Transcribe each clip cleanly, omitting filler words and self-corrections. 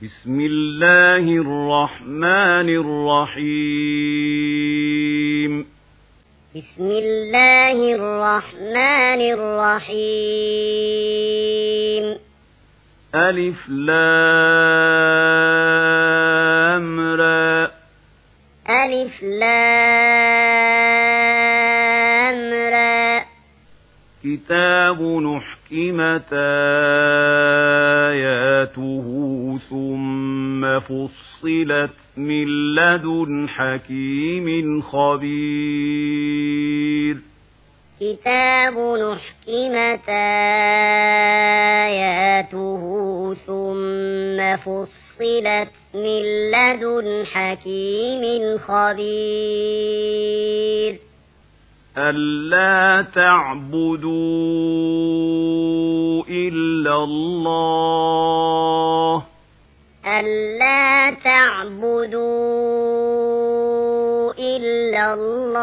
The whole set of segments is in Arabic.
بسم الله الرحمن الرحيم بسم الله الرحمن الرحيم ألف لام را ألف لام را كتاب نحكمت آياته ثم فصلت من لدن حكيم خبير كتاب نحكمت آياته ثم فصلت من لدن حكيم خبير ألا تعبدوا إلا الله ألا تعبدوا إلا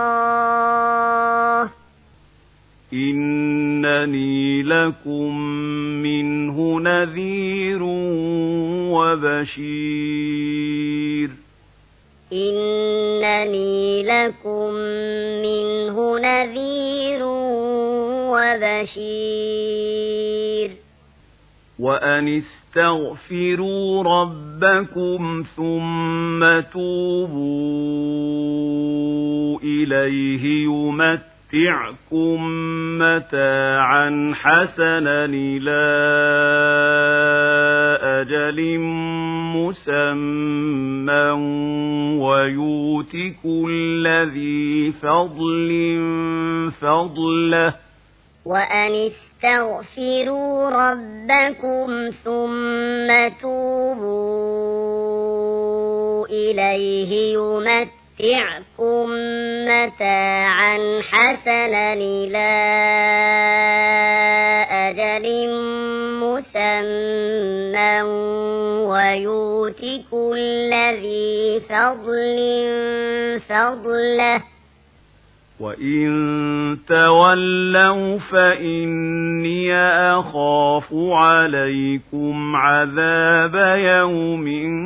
الله إنني لكم منه نذير وبشير إنني لكم منه نذير وبشير وأن استغفروا ربكم ثم توبوا إليه يمتعكم متاعا حسنا إلى أجل مسمى ويؤت كل ذي فضل فضله وأن استغفروا ربكم ثم توبوا إليه يمتعكم متاعا حسنا إلى أجل مسمى ويؤت كل ذي فضل فضله وإن تولوا فإني أخاف عليكم عذاب يوم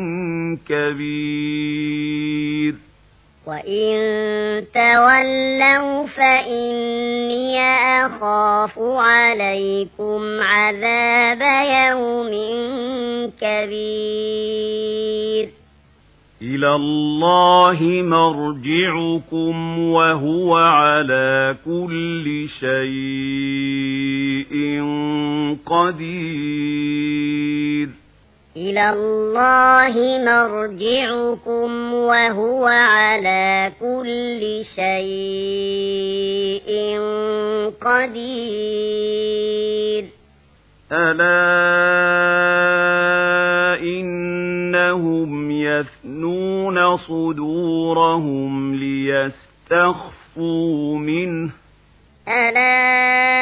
كبير وإن تولوا فإني أخاف عليكم عذاب يوم كبير إلى الله مرجعكم وهو على كل شيء قدير إلى الله مرجعكم وهو على كل شيء قدير ألا إنهم يثنون صدورهم ليستخفوا منه ألا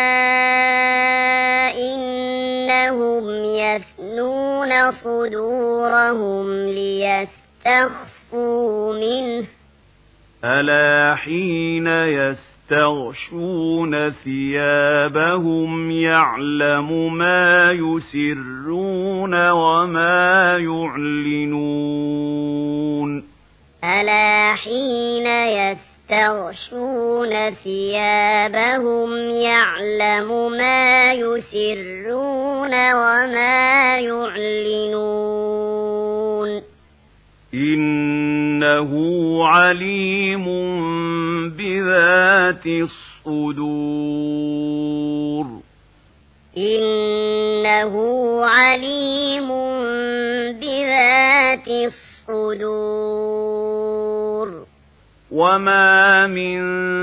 إنهم يثنون صدورهم ليستخفوا منه ألا حين يستغشون ثيابهم يعلم ما يسرون وما يعلنون ألا حين يستغشون ثيابهم يعلم ما يسرون وما يعلنون إنه عليم بذات الصدور إنه عليم بذات الصدور وما من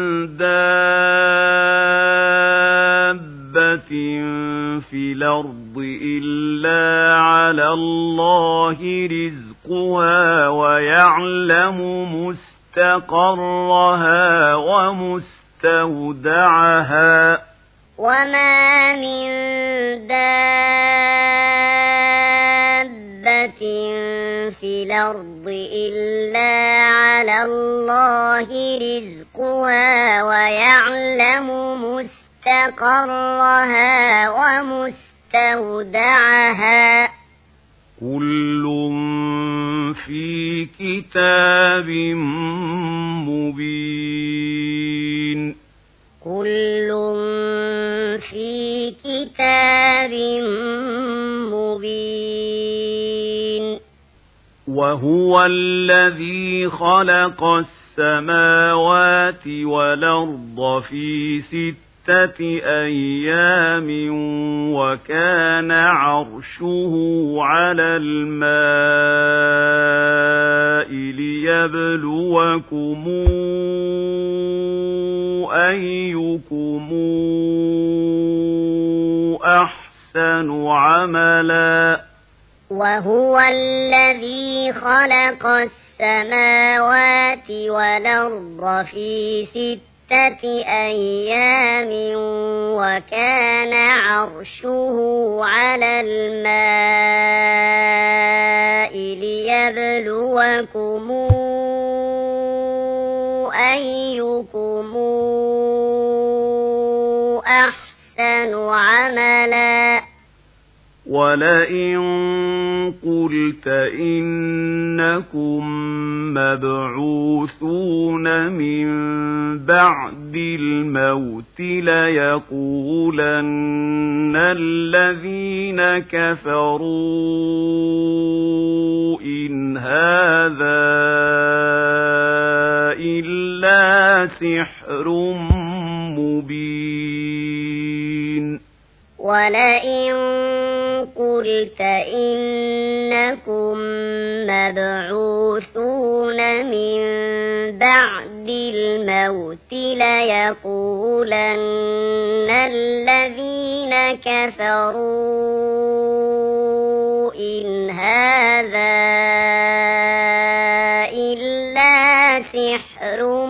دابة في الأرض إلا على الله رزقها ويعلم مستقرها ومستودعها وما من دابة في الأرض إلا على الله رزقها ويعلم مستقرها ومستودعها كل كتاب مبين كل في كتاب مبين وهو الذي خلق السماوات والأرض في 6 أيام وكان عرشه على الماء ليبلوكم أيكم أحسن عملا وهو الذي خلق السماوات والأرض في 6 أيام وكان عرشه على الماء ليبلوكم أيكم أحسن عملا ولئن قلت إنكم مبعوثون من بعد الموت ليقولن الذين كفروا إن هذا إلا سحر مبين ولئن قلت إنكم مبعوثون من بعد الموت ليقولن الذين كفروا إن هذا إلا سحر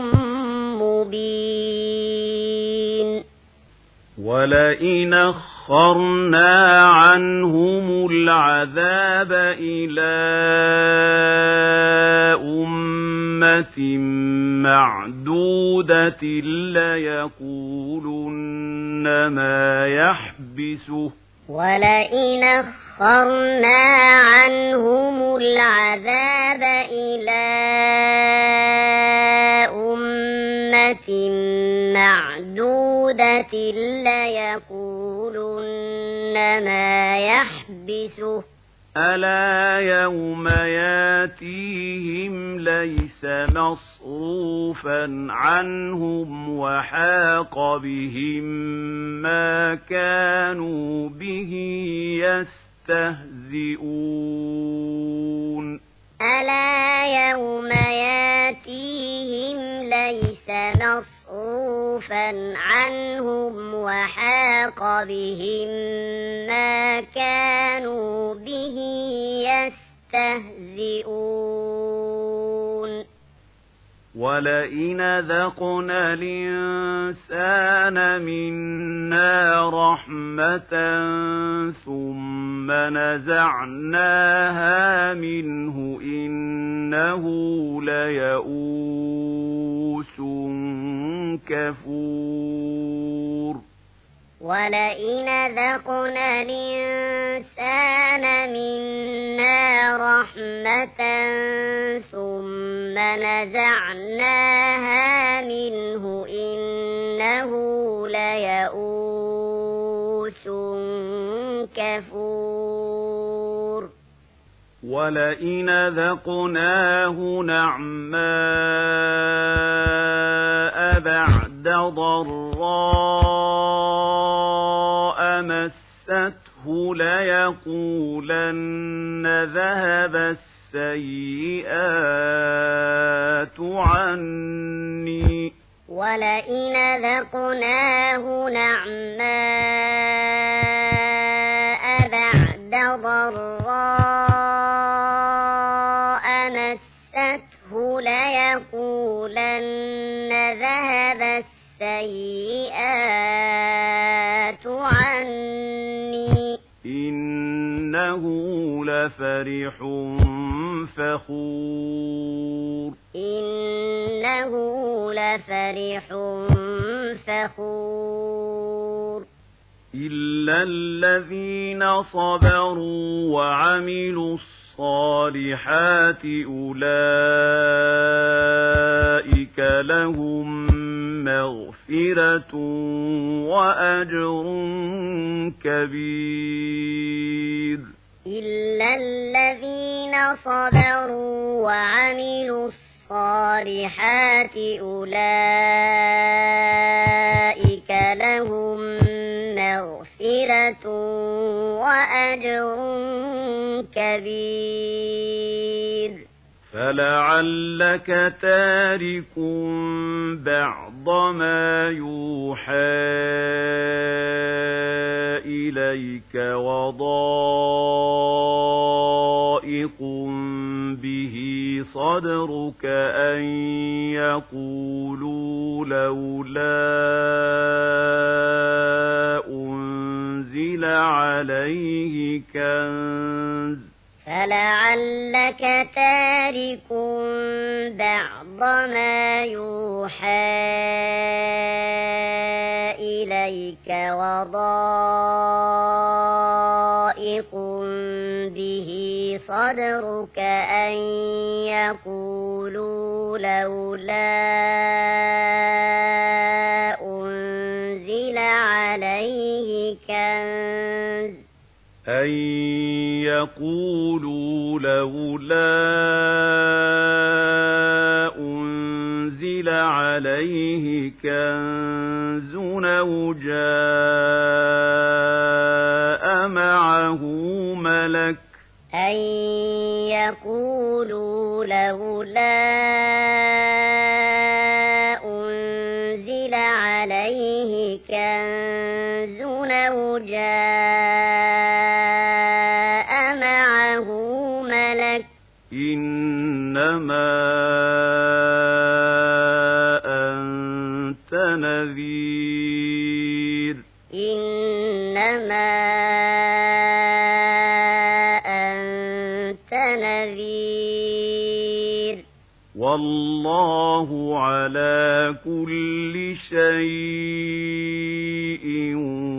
مبين ولئن أخرنا عنهم العذاب إلى أمة معدودة ليقولن ما يحبسه ولئن أخرنا عنهم العذاب إلى أمة معدودة ليقولن ما يحبسه ألا يوم ياتيهم ليس مصروفا عنهم وحاق بهم ما كانوا به يستهزئون ألا يوم ياتيهم ليس مصروفا عنهم وحاق بهم ما كانوا به يستهزئون ولئن ذقنا الإنسان منا رحمة ثم نزعناها منه إنه ليئوس كفور ولئن ذقنا الإنسان منا رحمة ثم نزعناها منه إنه ليئوس كفور ولئن ذقناه نعماء بعد ضراء مسته ليقولن ذهب السيئات عني ولئن ذقناه نعماء بعد ضراء مسته ليقولن ذهب السيئات عني إنه لفرح فخور إنه لفرح فخور إلا الذين صبروا وعملوا الصالحات أولئك لهم مغفرة وأجر كبير. إلا الذين صبروا وعملوا الصالحات أولئك لهم مغفرة وأجر كبير. فلعلك تارك بعض ما يوحى إليك وضائق به صدرك أن يقولوا لولا أنزل عليه كنز. فلعلك تارك بعض ما يوحى إليك وضائق به صدرك أن يقولوا لولا أنزل عليه كنز. أن يقولوا لولا أنزل عليه كنز أو جاء معه ملك. أن يقولوا لولا أنزل عليه كنز أو جاء معه ملك. إنما أنت نذير. إنما أنت نذير. والله على كل شيء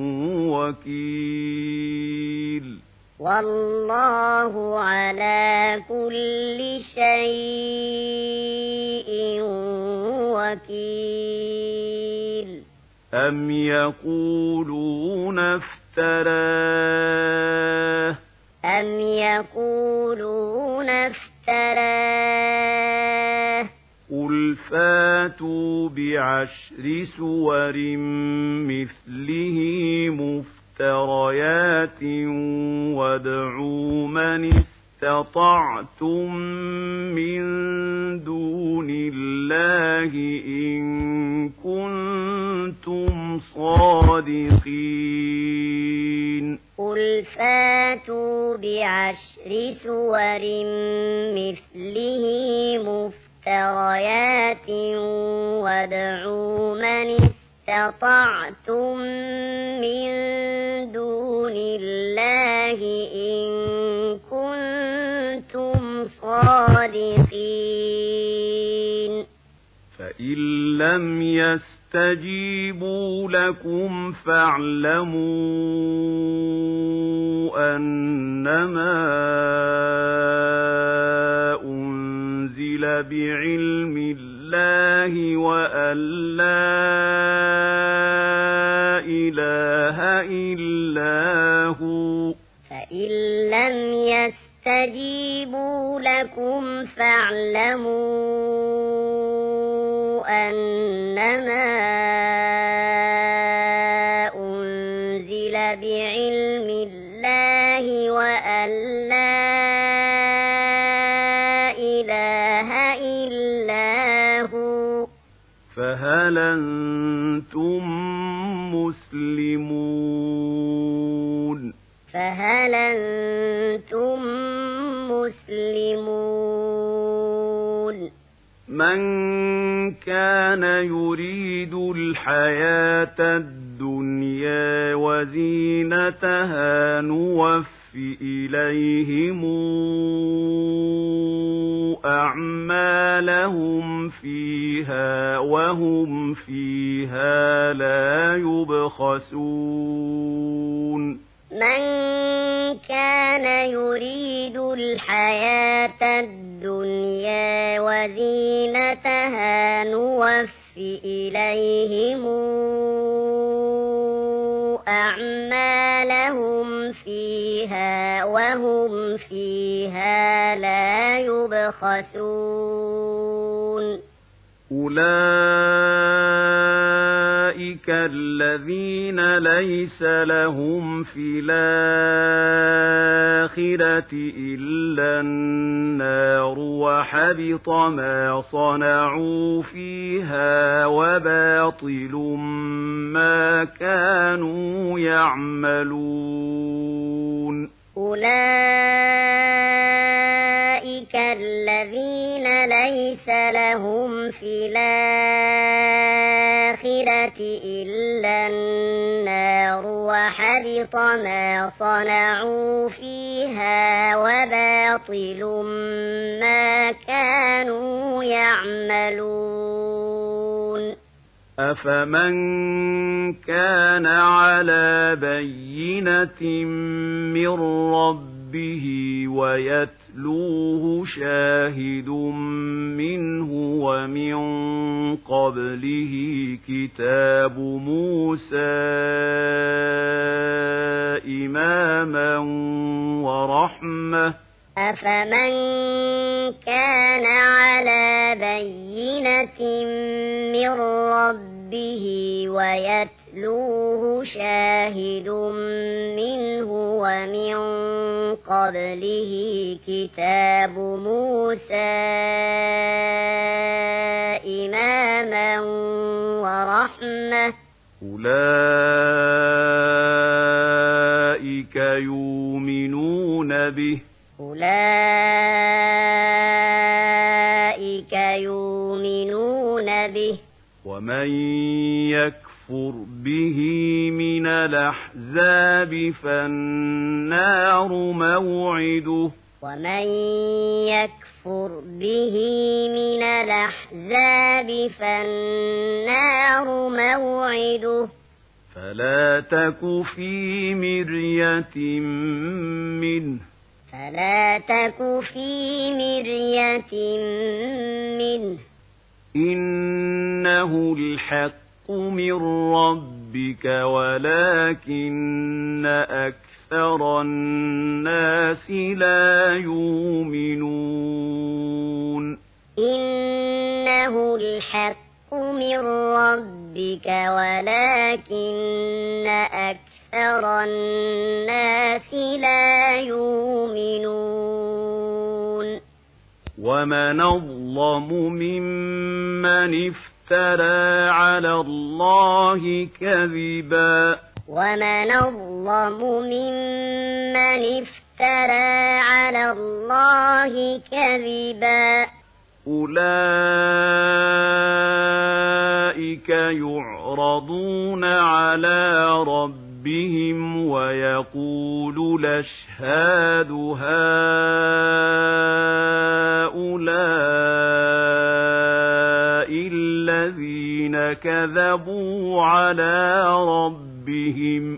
وكيل. والله على كل شيء وكيل. أم يقولون افتراه. أم يقولون افتراه. قل فاتوا بعشر سور مثله مفتريات وادعوا من استطعتم من دون الله إن كنتم صادقين. قل فاتوا بعشر سور مثله مفتريات وادعوا من استطعتم من دون الله إن كنتم صادقين. فإن لم يستجيبوا لكم فاعلموا أنما أنزل بعلم الله وأن لا إله إلا هو. فإن لم يستجيبوا لكم فاعلموا أنما أنزل بعلم الله وأن لا إله إلا هو. فهل أنتم مسلمون؟ فهل أنتم مسلمون؟ من كان يريد الحياة الدنيا وزينتها نوف إليهم أعمالهم فيها وهم فيها لا يبخسون من كان يريد الحياة الدنيا وزينتها نوفي إليهم أعمالهم فيها وهم فيها لا يبخسون أولئك الذين ليس لهم في الآخرة إلا النار وحبط ما صنعوا فيها وباطل ما كانوا يعملون أولئك الذين ليس لهم في الآخرة إلا النار وحبط ما صنعوا فيها وباطل ما كانوا يعملون أفمن كان على بينة من ربه ويتلوه شاهد منه ومن قبله كتاب موسى إماما ورحمة أفمن كان على بينة من ربه ويتلوه شاهد منه ومن قبله كتاب موسى إماما ورحمة أولئك يؤمنون به أولئك يؤمنون به ومن يكفر به من الأحزاب فالنار موعده ومن يكفر به من الأحزاب فالنار موعده فلا تك في مرية منه منه إنه الحق من ربك ولكن أكثر الناس لا يؤمنون إنه الحق من ربك ولكن أكثر الناس لا يؤمنون ومن أظلم ممن افترى على الله كذبا ومن أظلم ممن افترى على الله كذبا أولئك يعرضون على ربهم ويقول الأشهاد هؤلاء الذين كذبوا على ربهم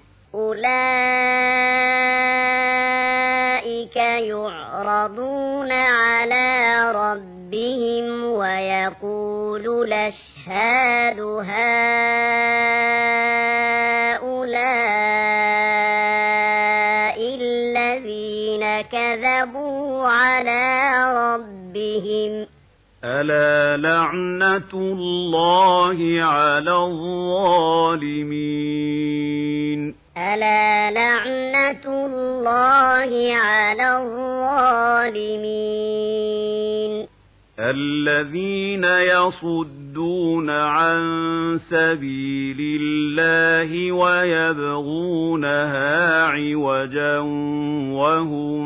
أولئك يعرضون على ربهم ويقول الأشهاد هؤلاء الذين كذبوا على ربهم ألا لعنة الله على الظالمين ألا لعنة الله على الظالمين الذين يصدون عن سبيل الله ويبغونها عوجا وهم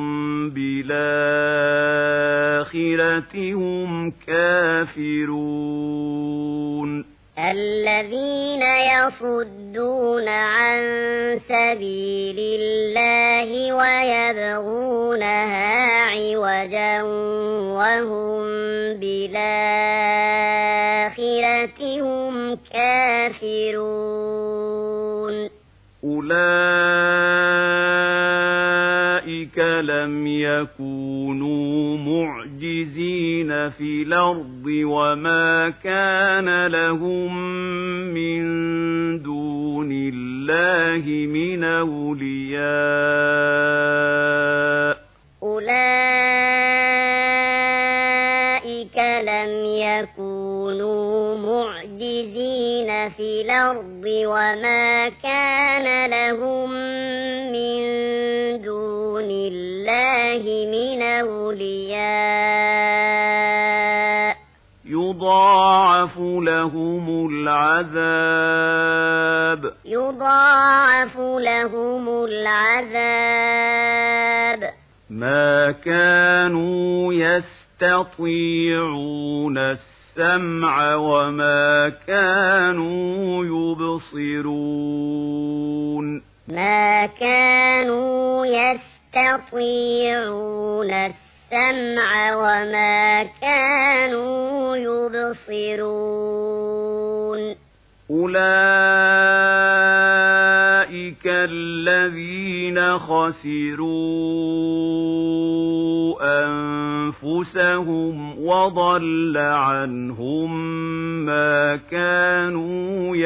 بالآخرة هم كافرون الذين يصدون عن سبيل الله ويبغونها عوجا وهم بالآخرة هم كافرون أولئك لم يكونوا معجزين في الأرض وما كان لهم من دون الله من أولياء أولئك لم يكونوا معجزين في الأرض وما كان لهم من دون الله من أولياء يضاعف لهم العذاب ما كانوا يستطيعون السمع وما كانوا يبصرون ما كانوا يستطيعون السمع وما كانوا يبصرون أولئك الذين خسروا أنفسهم وضل عنهم ما كانوا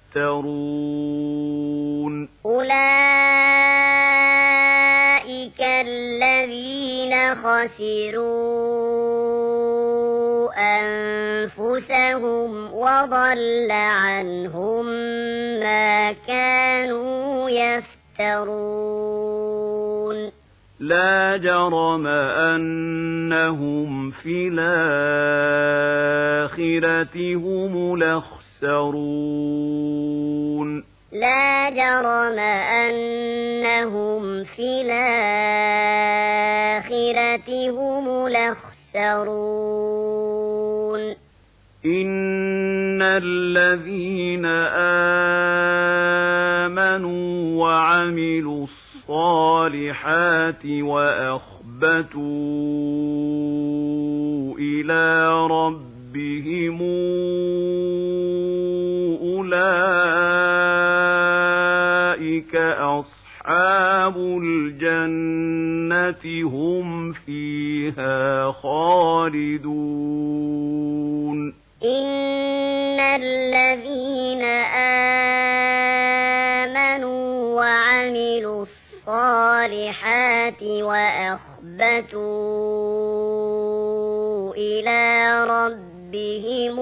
يفترون أولئك الذين خسروا أنفسهم وضل عنهم ما كانوا يفترون لا جرم أنهم في الآخرة هم الأخسرون لا جرم أنهم في الآخرة هم الأخسرون إن الذين آمنوا وعملوا الصالحات وأخبتوا إلى ربهم أولئك أصحاب الجنة هم فيها خالدون إن الذين آمنوا وعملوا الصالحات وأخبتوا إلى ربهم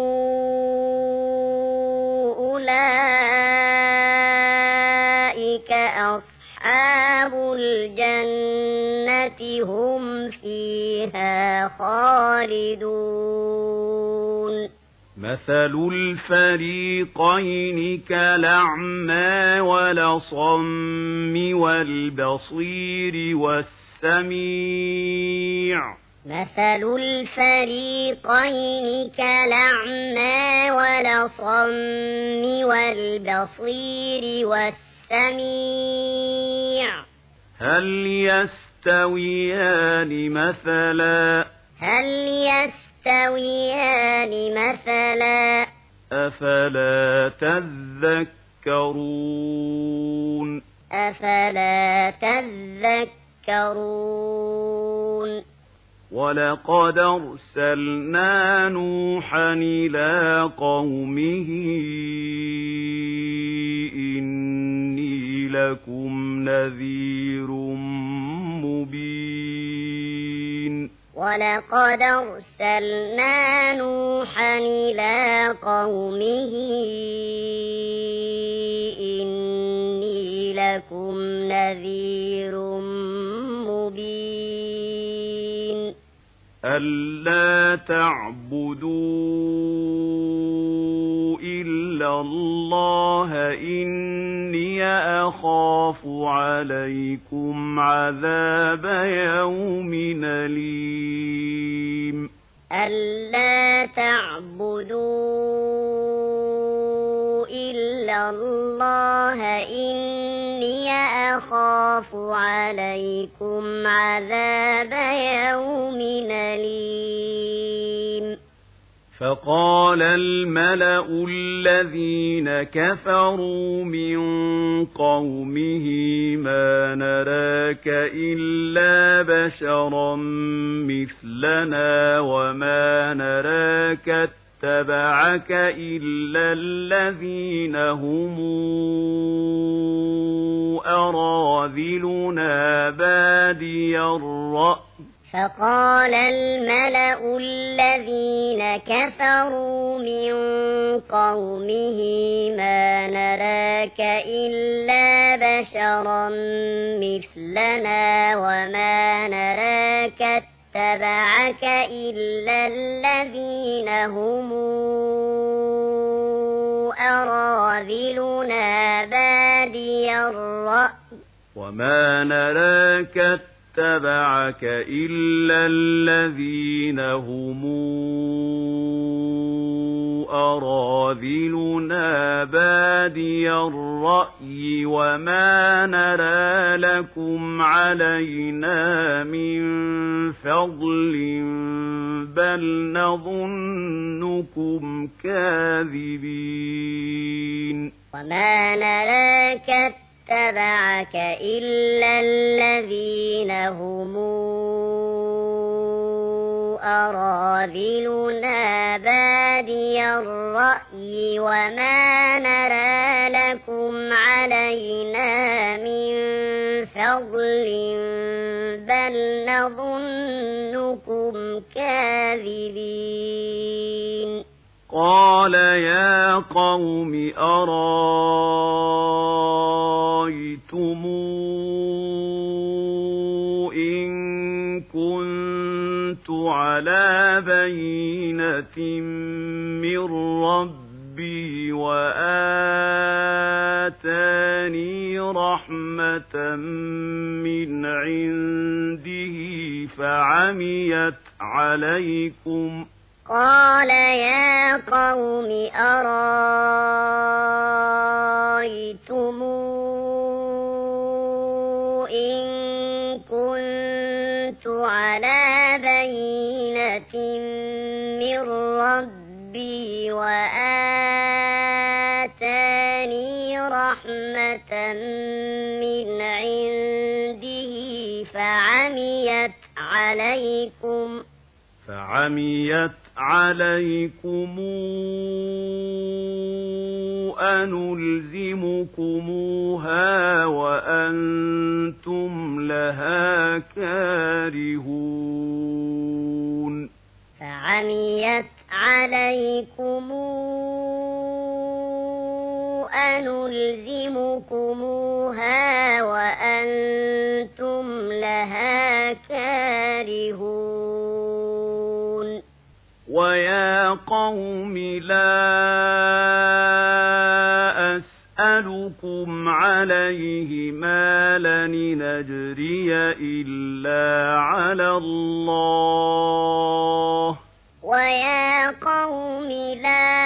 أولئك أصحاب الجنة هم فيها خالدون مثل الفريقين كالأعمى والأصم والبصير والسميع مثل الفريقين كالأعمى والأصم والبصير والسميع هل يستويان مثلا أفلا تذكرون ولقد أرسلنا نوحا إلى قومه إني لكم نذير مبين ولقد أرسلنا نوحا إلى قومه إني لكم نذير مبين ألا تعبدوا إلا الله إني أخاف عليكم عذاب يوم أليم ألا تعبدوا الله إني أخاف عليكم عذاب يوم أليم فقال الملأ الذين كفروا من قومه ما نراك إلا بشرا مثلنا وما نراك اتبعك إلا الذين هم أراذلنا بادي الرأي فقال الملأ الذين كفروا من قومه ما نراك إلا بشرا مثلنا وما نراك اتبعك إلا الذين هم أراذلنا بادي الرأي وما نراك اتبعك إلا الذين هم أراذلنا بادي الرأي وما نرى لكم علينا من فضل بل نظنكم كاذبين وما نراك اتبعك إلا الذين هم أراذلنا بادي الرأي وما نرى لكم علينا من فضل بل نظنكم كاذبين قال يا قوم أرايتم إن كنت على بينة من ربي وآتاني رحمة من عنده فعميت عليكم قال يا قوم أرايتم إن كنت على بينة من ربي وآتاني رحمة من عنده فعميت عليكم أنلزمكموها وأنتم لها كارهون فعميت عليكم أنلزمكموها وأنتم لها كارهون ويا قوم لا أسألكم عليه مالا نجري إلا على الله ويا قوم لا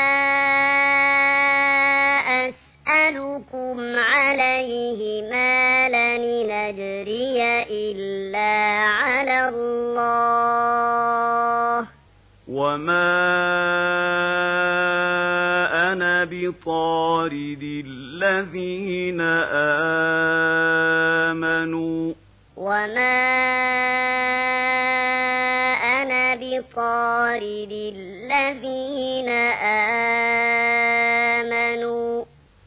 أسألكم عليه مالا نجري إلا على الله وما أنا بطارد الذين آمنوا وما أنا بطارد الذين آمنوا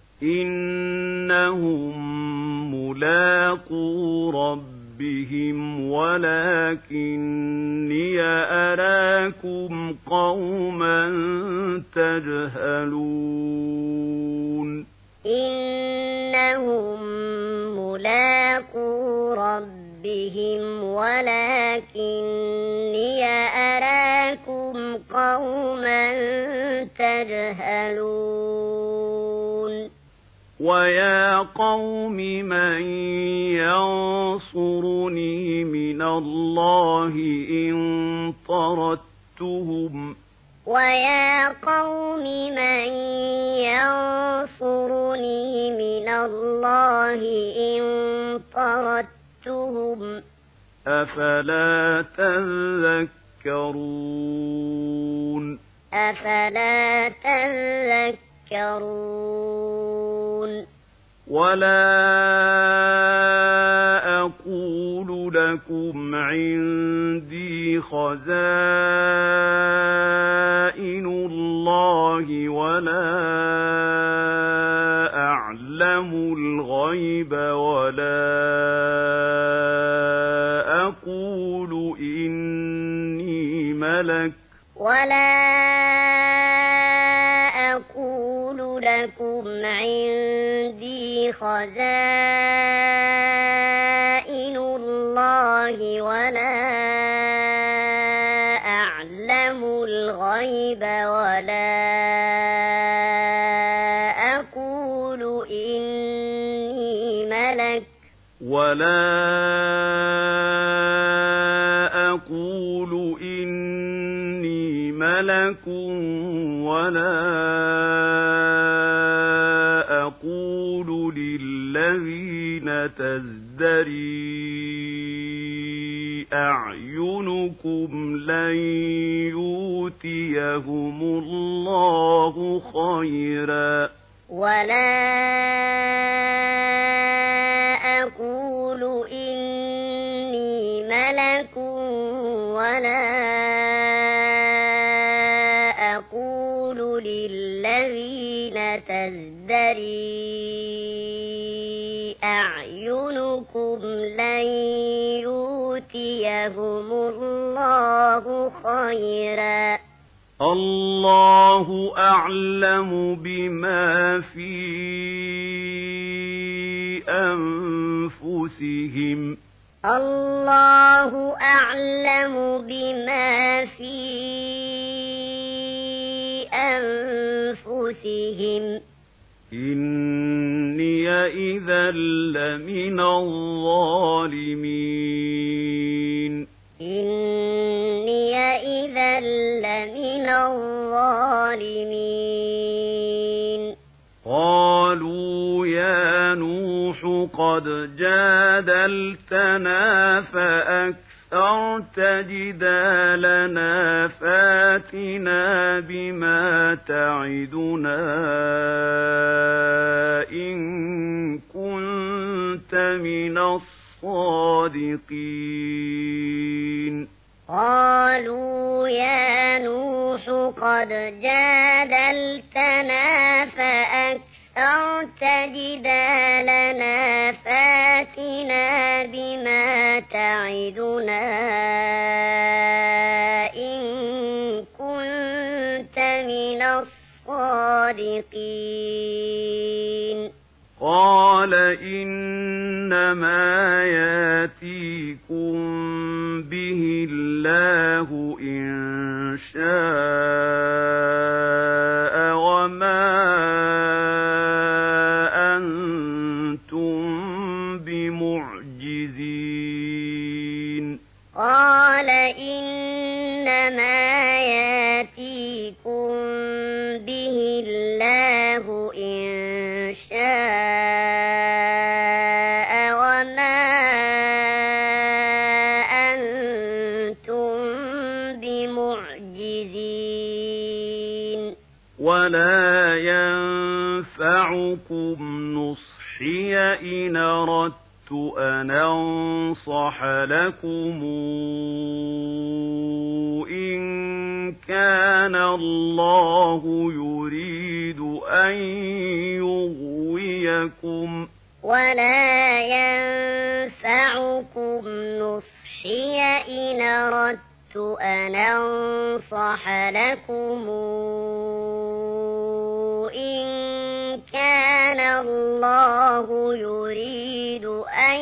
إنهم ملاقو ربهم ولكني أراكم قوما تجهلون إنهم ملاقو ربهم ولكني أراكم قوما تجهلون ويا قوم من ينصرني من الله إن طردتهم ويا قوم من ينصرني من الله إن طردتهم أفلا تذكرون أفلا تذكرون ولا أقول لكم عندي خزائن الله ولا أعلم الغيب ولا أقول إني ملك لكم عندي خزائن الله ولا أعلم الغيب ولا أقول إني ملك ولا أقول للذين تزدري أعينكم لن يؤتيهم الله خيرا ولا أقول إني ملك ولا أقول للذين تزدري أعينكم لن يؤتيهم الله خيرا الله أعلم بما في أنفسهم الله أعلم بما في أنفسهم إني إذا لمن الظالمين إني إذا لمن الظالمين قالوا يا نوح قد جادلتنا فأكثرت جدالنا فاتنا بما تعدنا إن كنت من الصادقين قالوا يا نوح قد جادلتنا فأكثرت جدالنا فاتنا بما تعدنا إن كنت من الصادقين قال إنما ياتيكم به الله إن شاء وما أنتم بمعجزين قال إنما ياتيكم به الله إن شاء وما أنتم بمعجزين ولا ينفعكم نصحي إن أردت أن أنصح لكم إن كان الله يريد أن يغويكم ولا ينفعكم نصحي إن أردت أن أنصح لكم إن كان الله يريد أن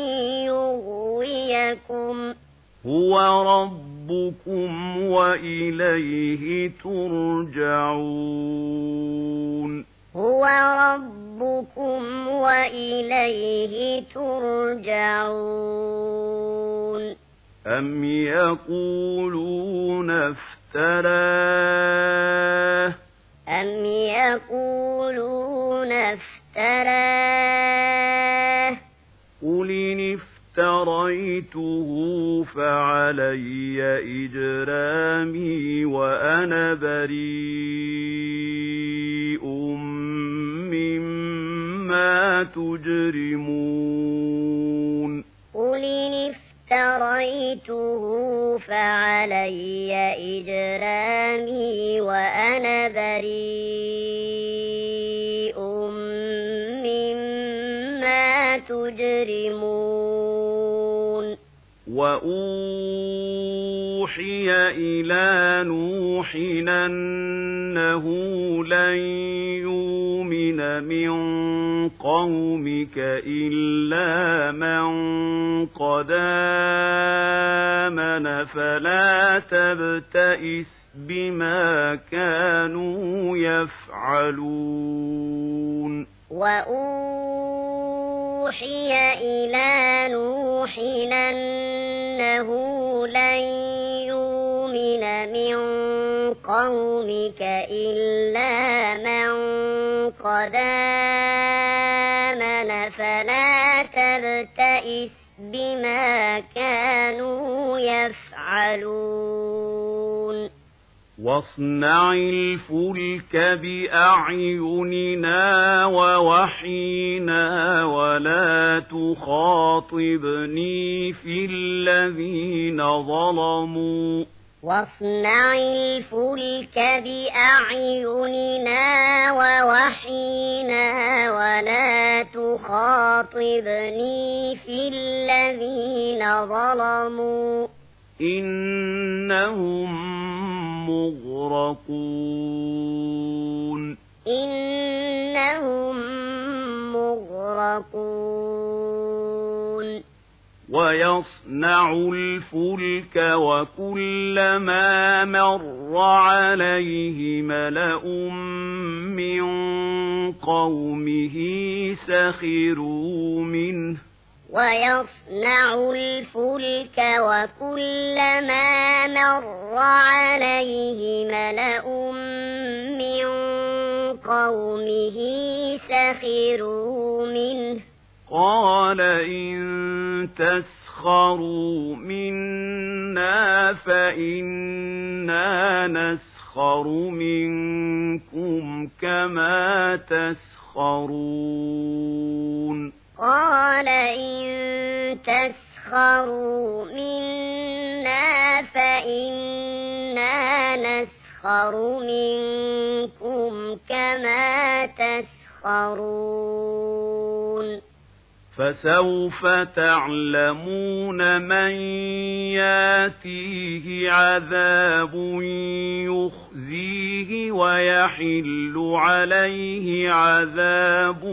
يغويكم هو ربكم وإليه ترجعون هو ربكم وإليه ترجعون أم يقولون افتراه يقولون افتراه قل إن افتريته فعلي إجرامي وأنا بريء مما تجرمون قل إن افتريته فعلي إجرامي وأنا بريء مما تجرمون وأوحي إلى نوح أنه لن يؤمن من قومك إلا من قد آمن فلا تبتئس بما كانوا يفعلون وأوحي إلى نوح أنه لن يؤمن من قومك إلا من قد آمن فلا تبتئس بما كانوا يفعلون واصنع الفلك بأعيننا ووحينا ولا تخاطبني في الذين ظلموا واصنع الفلك بأعيننا ووحينا ولا تخاطبني في الذين ظلموا إنهم مغرقون إنهم مغرقون ويصنع الفلك وكلما مر عليه ملأ من قومه سخروا منه ويصنع الفلك وكلما مر عليه ملأ من قومه سخروا منه قال إن تسخروا منا فإنا نسخر منكم كما تسخرون قال إن تسخروا منا فإنا نسخر منكم كما تسخرون فسوف تعلمون من ياتيه عذاب يخزيه ويحل عليه عذاب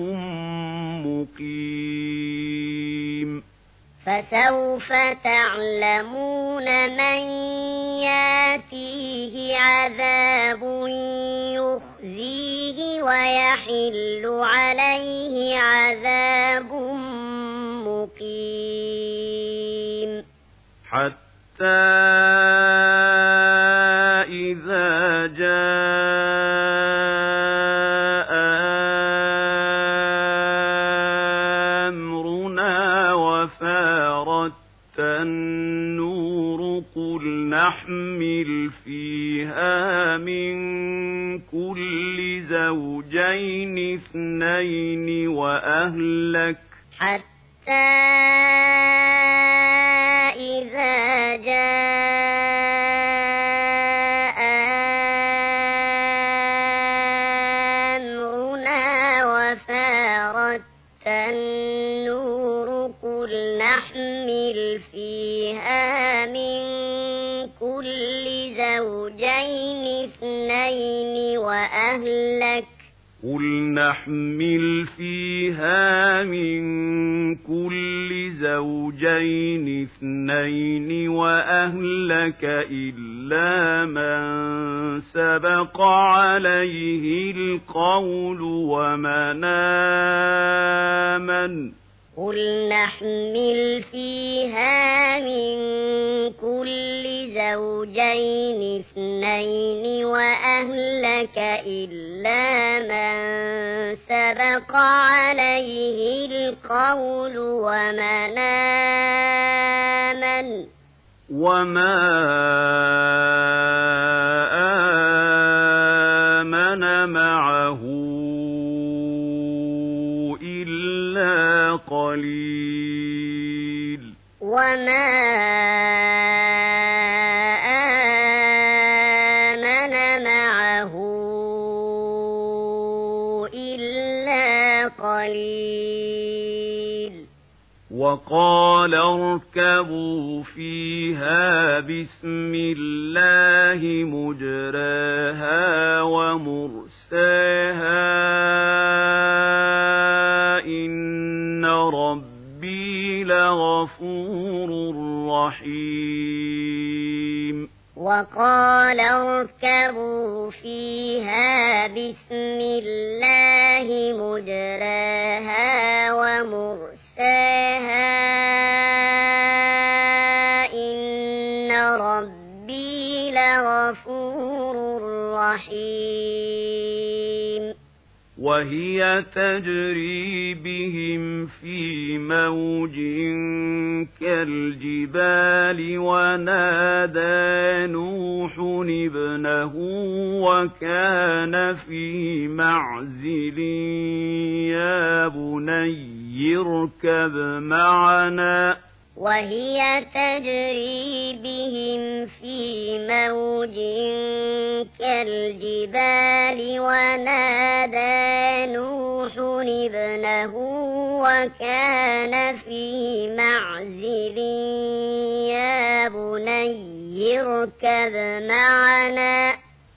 مقيم فسوف تعلمون من ياتيه عذاب يخزيه ويحل عليه عذاب مقيم حتى إذا جاء أمرنا وفارت النور قل نحمل فيها من كل زوجين اثنين وأهلك حتى إذا جاء أمرنا وفارت النور قل نحمل فيها من كل زوجين اثنين وأهلك قل نحمل فيها من كل زوجين اثنين وأهلك إلا من سبق عليه القول ومن آمن قل نحمل فيها من كل زوجين اثنين وأهلك إلا من سبق عليه القول وما آمن معه إلا قليل وقال اركبوا فيها بسم الله مجراها ومرساها إن ربي لغفور رحيم وقال اركبوا فيها بسم الله مجراها ومرساها إن ربي لغفور رحيم وهي تجري بهم في موج كالجبال ونادى نوح ابنه وكان في معزل يا بني اركب معنا وهي تجري بهم في موج كالجبال ونادى نوح ابنه وكان في معزل يا بني اركب معنا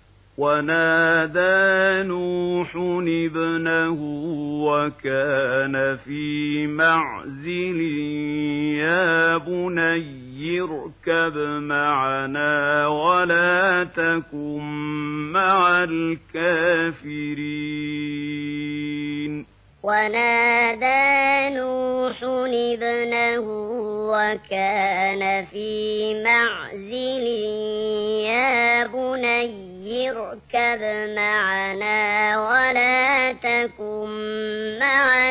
ونادى نوح ابنه وكان في معزل يا بني اركب معنا ولا تكن مع الكافرين ونادى نوح ابنه وكان في معزل يا بني اركب معنا ولا تكن مع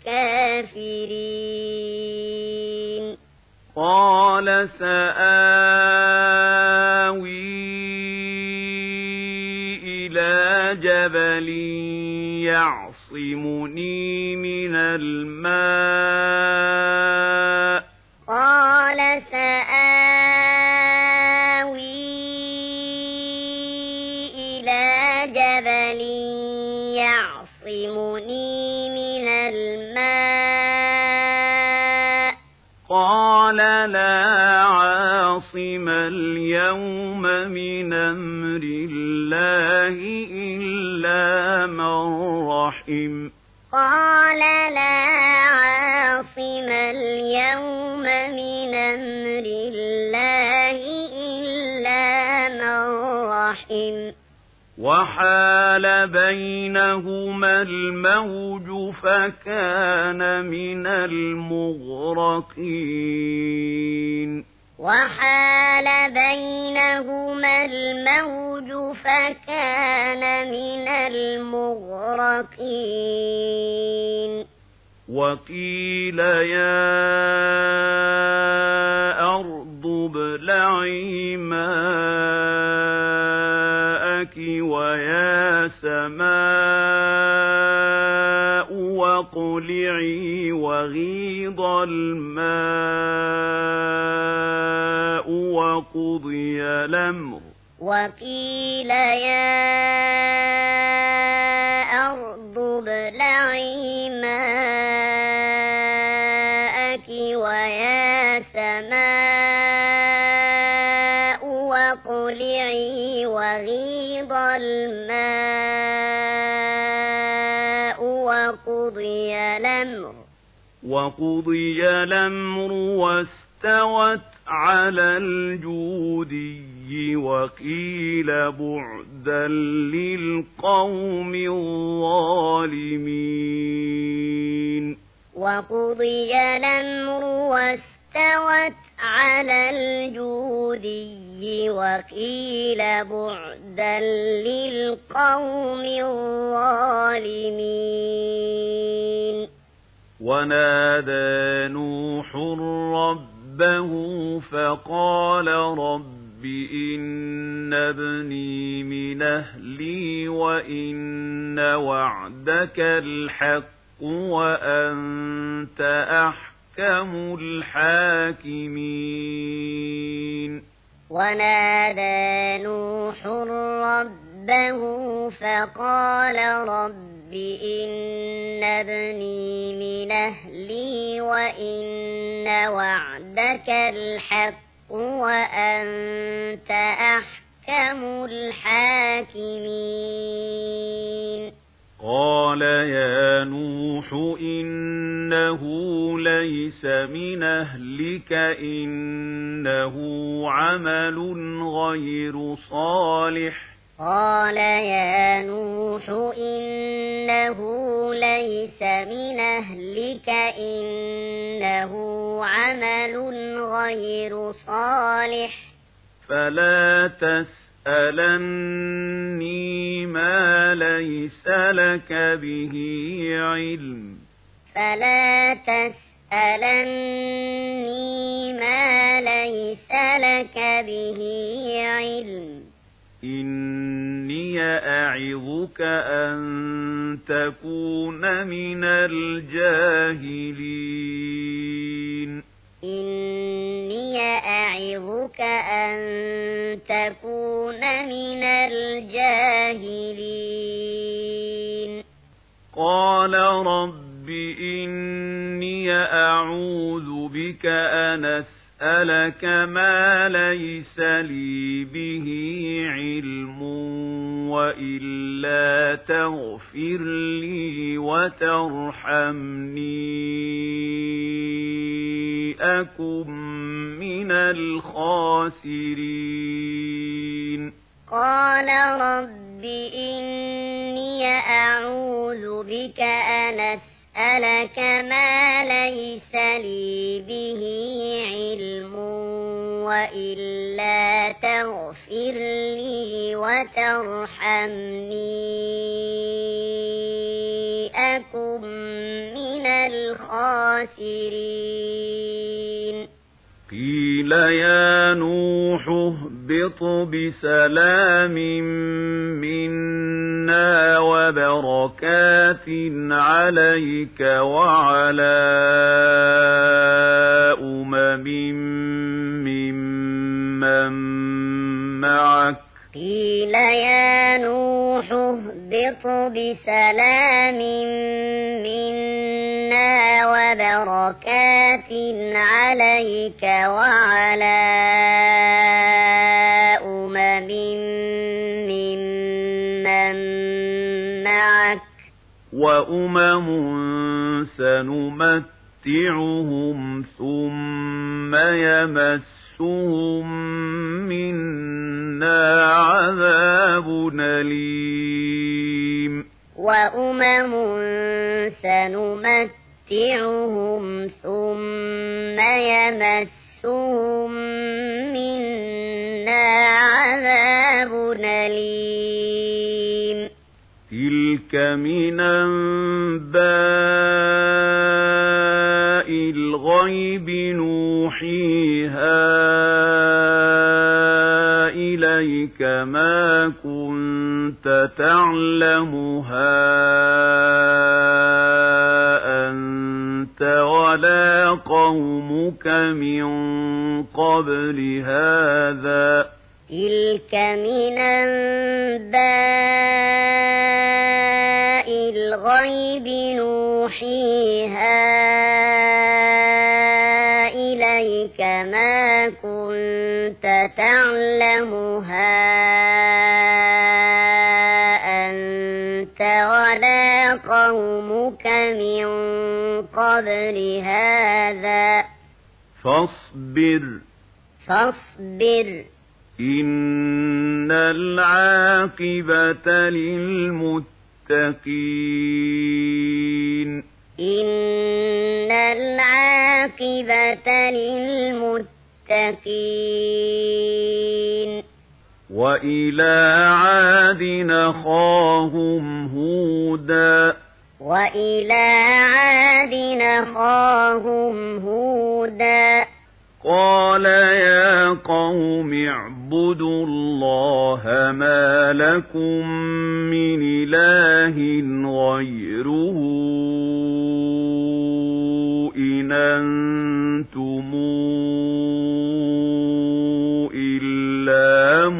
الكافرين قال سآوي إلى جبل يعصمني من الماء قال سآوي إلى جبل يعصمني من الماء قال لا عاصم اليوم من أمر الله إلا من رحم قال لا عاصم اليوم من أمر الله إلا من رحم وحال بينهما الموج فكان من المغرقين وحال بينهما الموج فكان من المغرقين وقيل يا أرض ابلعي ماءك ويا سماء واقلعي وغيض الماء وقضي الأمر وقيل يا أرض ابلعي ماءك ويا سماء واقلعي وغيض الماء وقضي الأمر واستوت على الجودي وقيل بعدا للقوم الظالمين وقضي الأمر واستوت على الجودي وقيل بعدا للقوم الظالمين ونادى نوح ربه فقال رب إن ابني من أهلي وإن وعدك الحق وأنت أحكم الحاكمين ونادى نوح ربه فقال رب إن ابني من أهلي وإن وعدك الحق وأنت أحكم الحاكمين قال يا نوح إنه ليس من أهلك إنه عمل غير صالح قال يا نوح إنه ليس من أهلك إنه عمل غير صالح فلا تسألني ما ليس لك به علم فلا تسألني ما ليس لك به علم إني أعظك أن تكون من الجاهلين إني أعظك أن تكون من الجاهلين قال رب إني أعوذ بك أن أسألك ما ليس لي به علم وإلا تغفر لي وترحمني أكن من الخاسرين قال رب إني أعوذ بك أن أسألك ما ليس لي به علم وإلا تغفر لي وترحمني أكن من الخاسرين قيل يا نوح اهبط بسلام منا وبركات عليك وعلى ممن معك قيل يا نوح اهبط بسلام منا وبركات عليك وعلى ممن معك وأمم سنمتعهم ثم يمسهم منا عذاب أليم وأمم سنمتعهم ثم يمسهم منا عذاب أليم تلك من أنباء الغيب نوحيها إليك ما كنت تعلمها أنت ولا قومك من قبل هذا تلك من أنباء الغيب نوحيها إليك ما كنت تعلمها أنت ولا قومك من قبل هذا فاصبر إن العاقبة للمتقين إن العاقبة للمتقين وإلى عاد أخاهم هودا قال يا قوم اعبدوا الله ما لكم من إله غيره إن أنتم إلا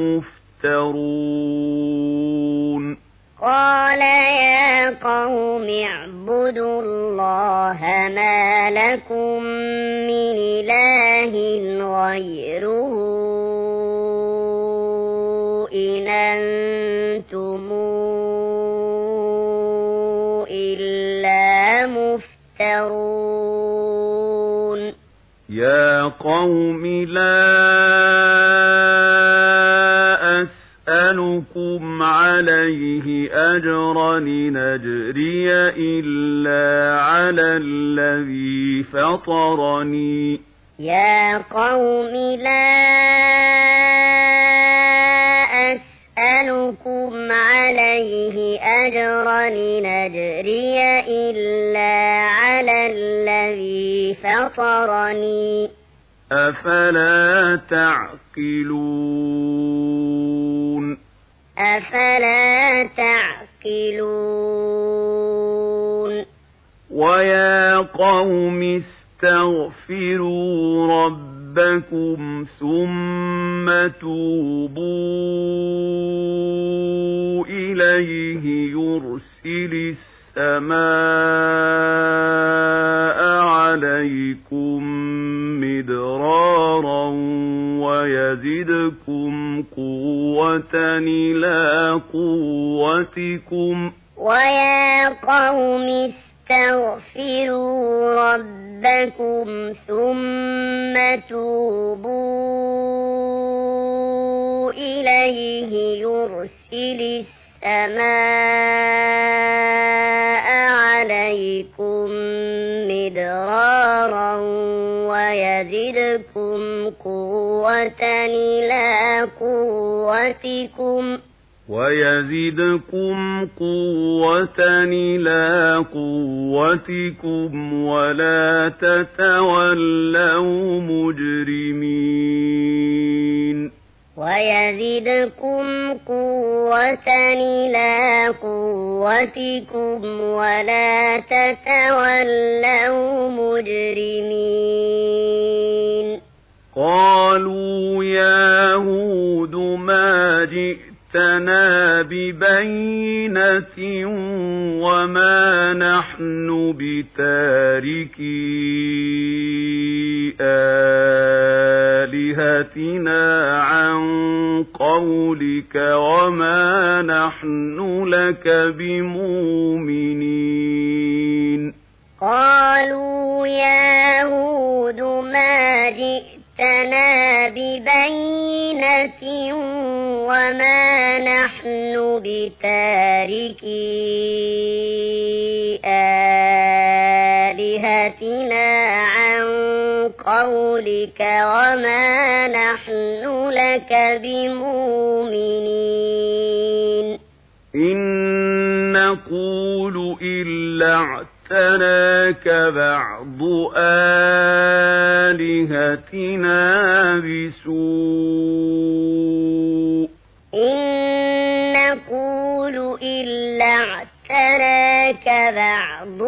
مفترون قال يا قوم اعبدوا الله ما لكم من إله غيره إن أنتم إلا مفترون يا قوم لا أسألكم عليه أجرا إن أجري إلا على الذي فطرني يا قوم لا أسألكم عليه أجرا إن أجري إلا على الذي فطرني أفلا تعقلون ويا قوم استغفروا ربكم ثم توبوا إليه يرسل السماء عليكم مدرارا ويزدكم قوة إلى قوتكم ويا قوم استغفروا ربكم ثم توبوا إليه يرسل السماء عليكم مدرارا ويزدكم قوة إلى قوتكم ولا تتولوا مجرمين ويزدكم قوة إلى قوتكم ولا تتولوا مجرمين قالوا يا هود ما جئتنا ببينة وما نحن بتاركي آلهتنا عن قولك وما نحن لك بمؤمنين قالوا يا هود ما جئتنا ببينة وما نحن بتاركي آلهتنا عن قولك وما نحن لك بمؤمنين إن نقول إلا اعتراك بعض آلهتنا بسوء إن نقول إلا اعتراك بعض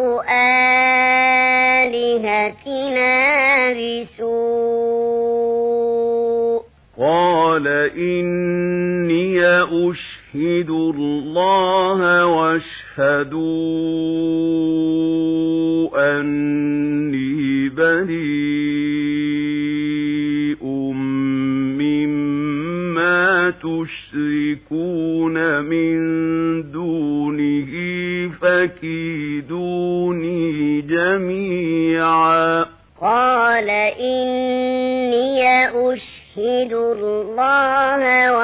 آلهتنا بسوء قال إني أشهد الله واشهدوا أني بريء مما تشركون من دونه فكيدوني جميعا قال إني أشهد الله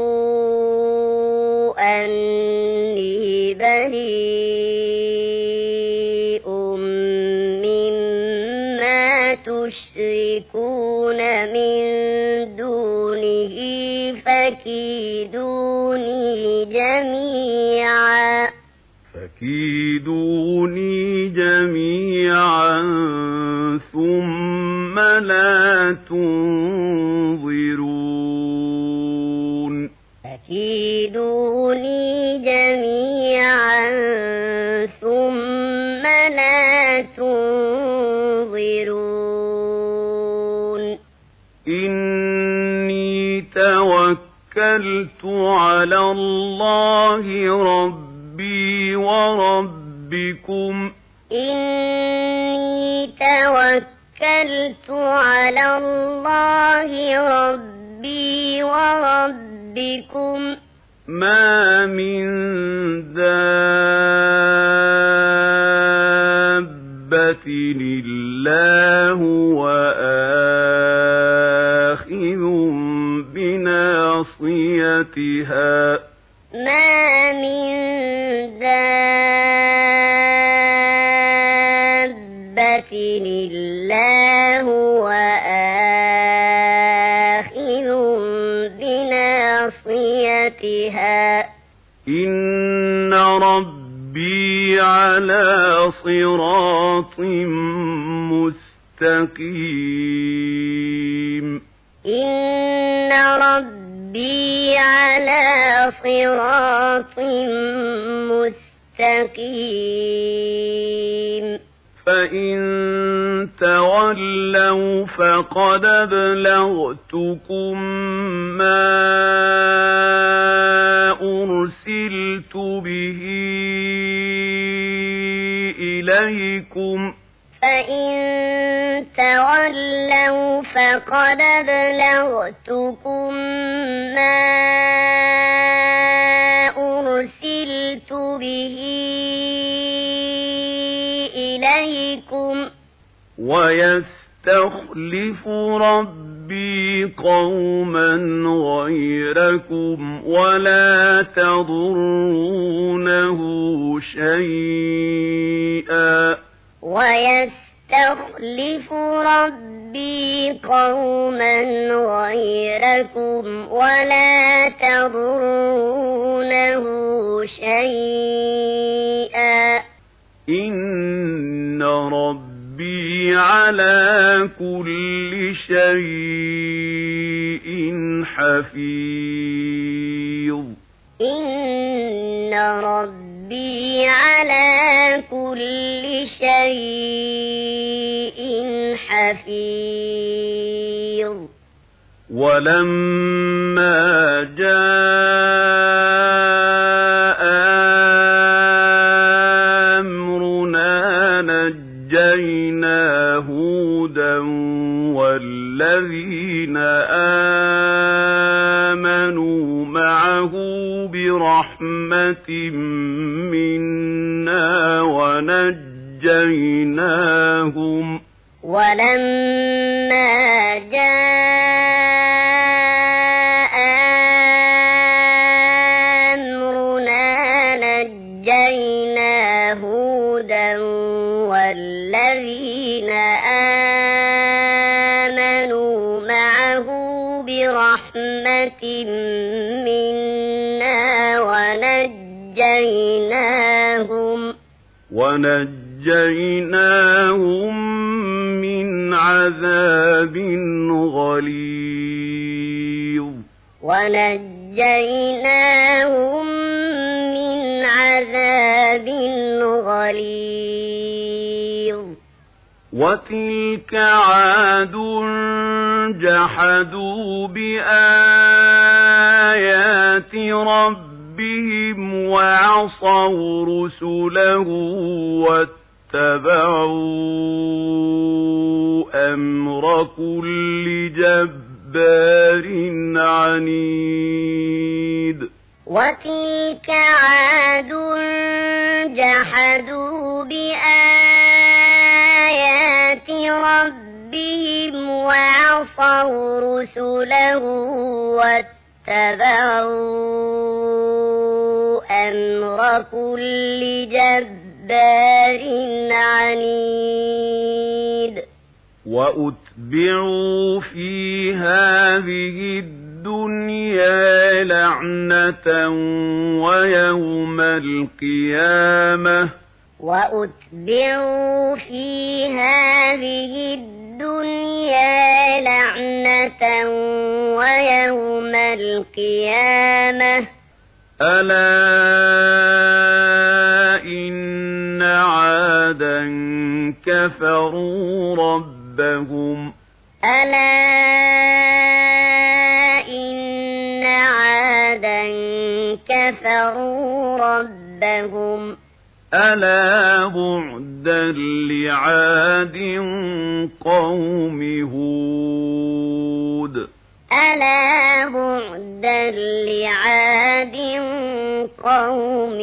واشهدوا أني بريء فكيدوني جميعا فكيدوني جميعا ثم لا تنظرون فكيدوني جميعا ثم لا تنظرون إني توكلت على الله ربي وربكم إني توكلت على الله ربي وربكم ما من دابة إلا هو آخذ بناصيتها ما من دابة إلا هو آخذ بناصيتها إن ربي على صراط مستقيم إن ربي على صراط مستقيم فإن تولوا فقد أبلغتكم ما أرسلت به إليكم فإن تولوا فقد أبلغتكم ما أرسلت به إليكم ويستخلف ربي قوما غيركم ولا تضرونه شيئا ويستخلف ربي قوما غيركم ولا تضرونه شيئا إن ربي على كل شيء حفيظ إن ربي على كل شيء حفيظ ولما جاء أمرنا نجينا هودا والذين آمنوا معه برحمة منا ونجيناهم ولما جاء أمرنا نجينا هودا والذين آمنوا معه برحمة منا ونجيناهم من عذاب غليظ ونجيناهم من عذاب غليظ وتلك عاد جحدوا بآيات ربهم وعصوا رسله واتبعوا أمر كل جبار عنيد وتلك عاد جحدوا بآيات ربهم وعصوا رسله واتبعوا أمر كل جبار عنيد وأتبعوا في هذه الدنيا لعنة ويوم القيامة وأتبعوا في هذه الدنيا لعنة ويوم القيامة ألا إن عادا كفروا ربهم ألا إن عادا كفروا ربهم ألا بعدا لعاد قوم هود ألا بعدا لعاد قوم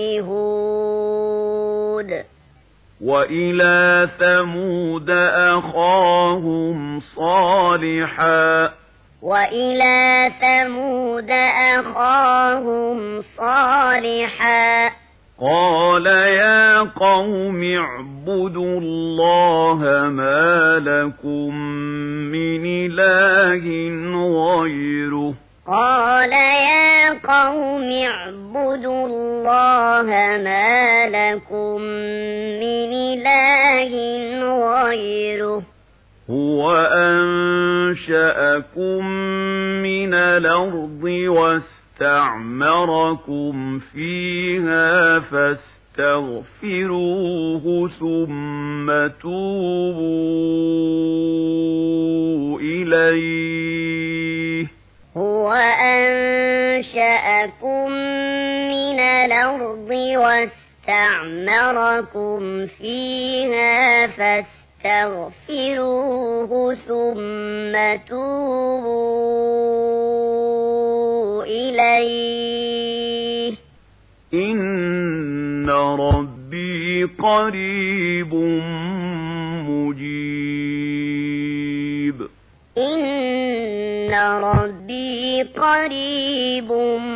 هود وإلى ثمود أخاهم صالحا وإلى ثمود أخاهم صالحا قال يا قوم اعبدوا الله ما لكم من إله غيره قال يا قوم اعبدوا الله ما لكم من إله غيره هو أنشأكم من الأرض واستعمركم فيها فاستغفروه ثم توبوا إليه هو أنشأكم من الأرض واستعمركم فيها فاستغفروه ثم توبوا إليه إن ربي قريب مجيب إن ربي قريب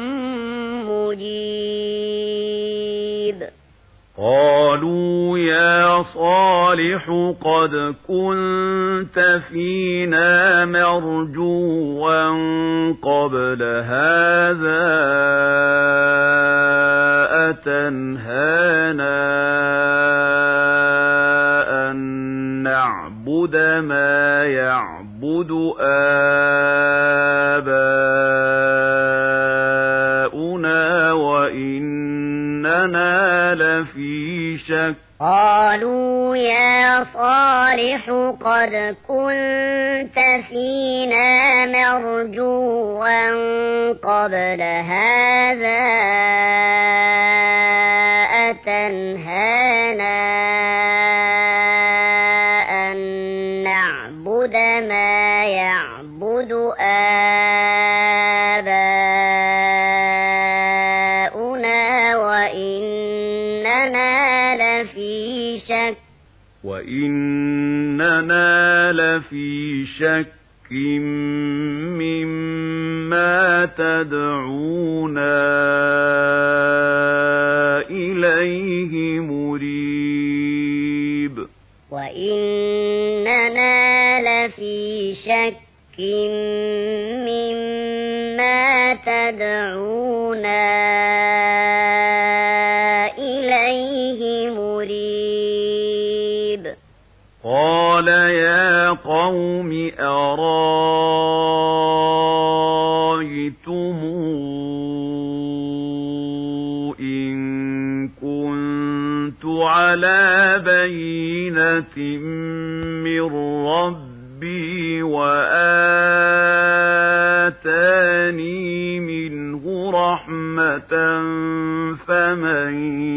مجيب قالوا يا صالح قد كنت فينا مرجوا قبل هذا أتنهانا أن نعبد ما يعبد آباؤنا وإننا لفي شك قالوا يا صالح قد كنت فينا مرجوا قبل هذا أتنهانا أن نعبد ما يعبد آباؤنا وإننا لفي شك مما تدعونا إليه مريب وإننا لفي شك مما تدعونا إليه مريب قال يا قوم أرايتم إن كنت على بينة من ربي وآتاني منه رحمة فمن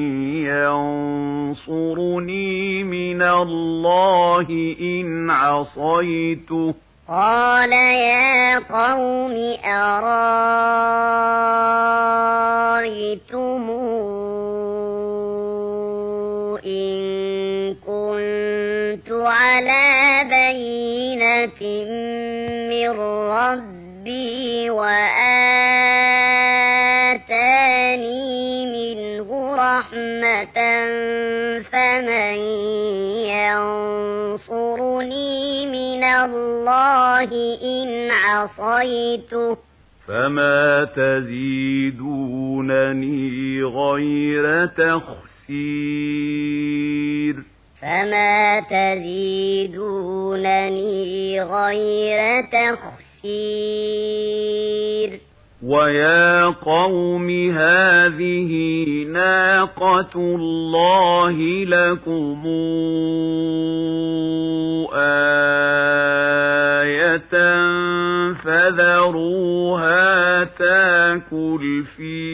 ينصرني من الله إن عصيته قال يا قوم أرايتم إن كنت على بينة من ربي وآتاني منه رحمة فمن ينصرني من الله إن عصيته فما تزيدونني غير تخسير فما تزيدونني غير تخسير ويا قوم هذه ناقة الله لكم آية فذروها تاكل في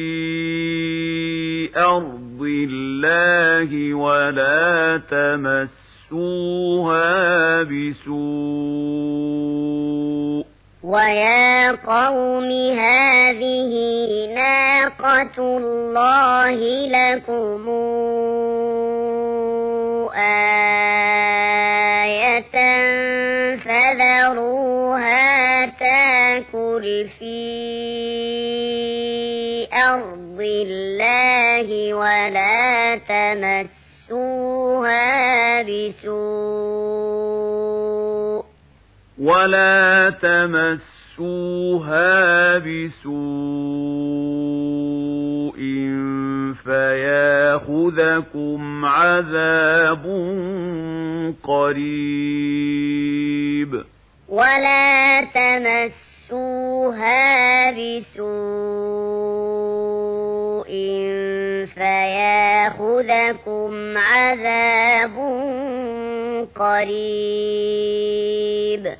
أرض الله ولا تمسوها بسوء ويا قوم هذه ناقة الله لكم آية فذروها تاكل في أرض الله ولا تمسوها بسوء فياخذكم عذاب قريب ولا تمسوها بسوء فياخذكم عذاب قريب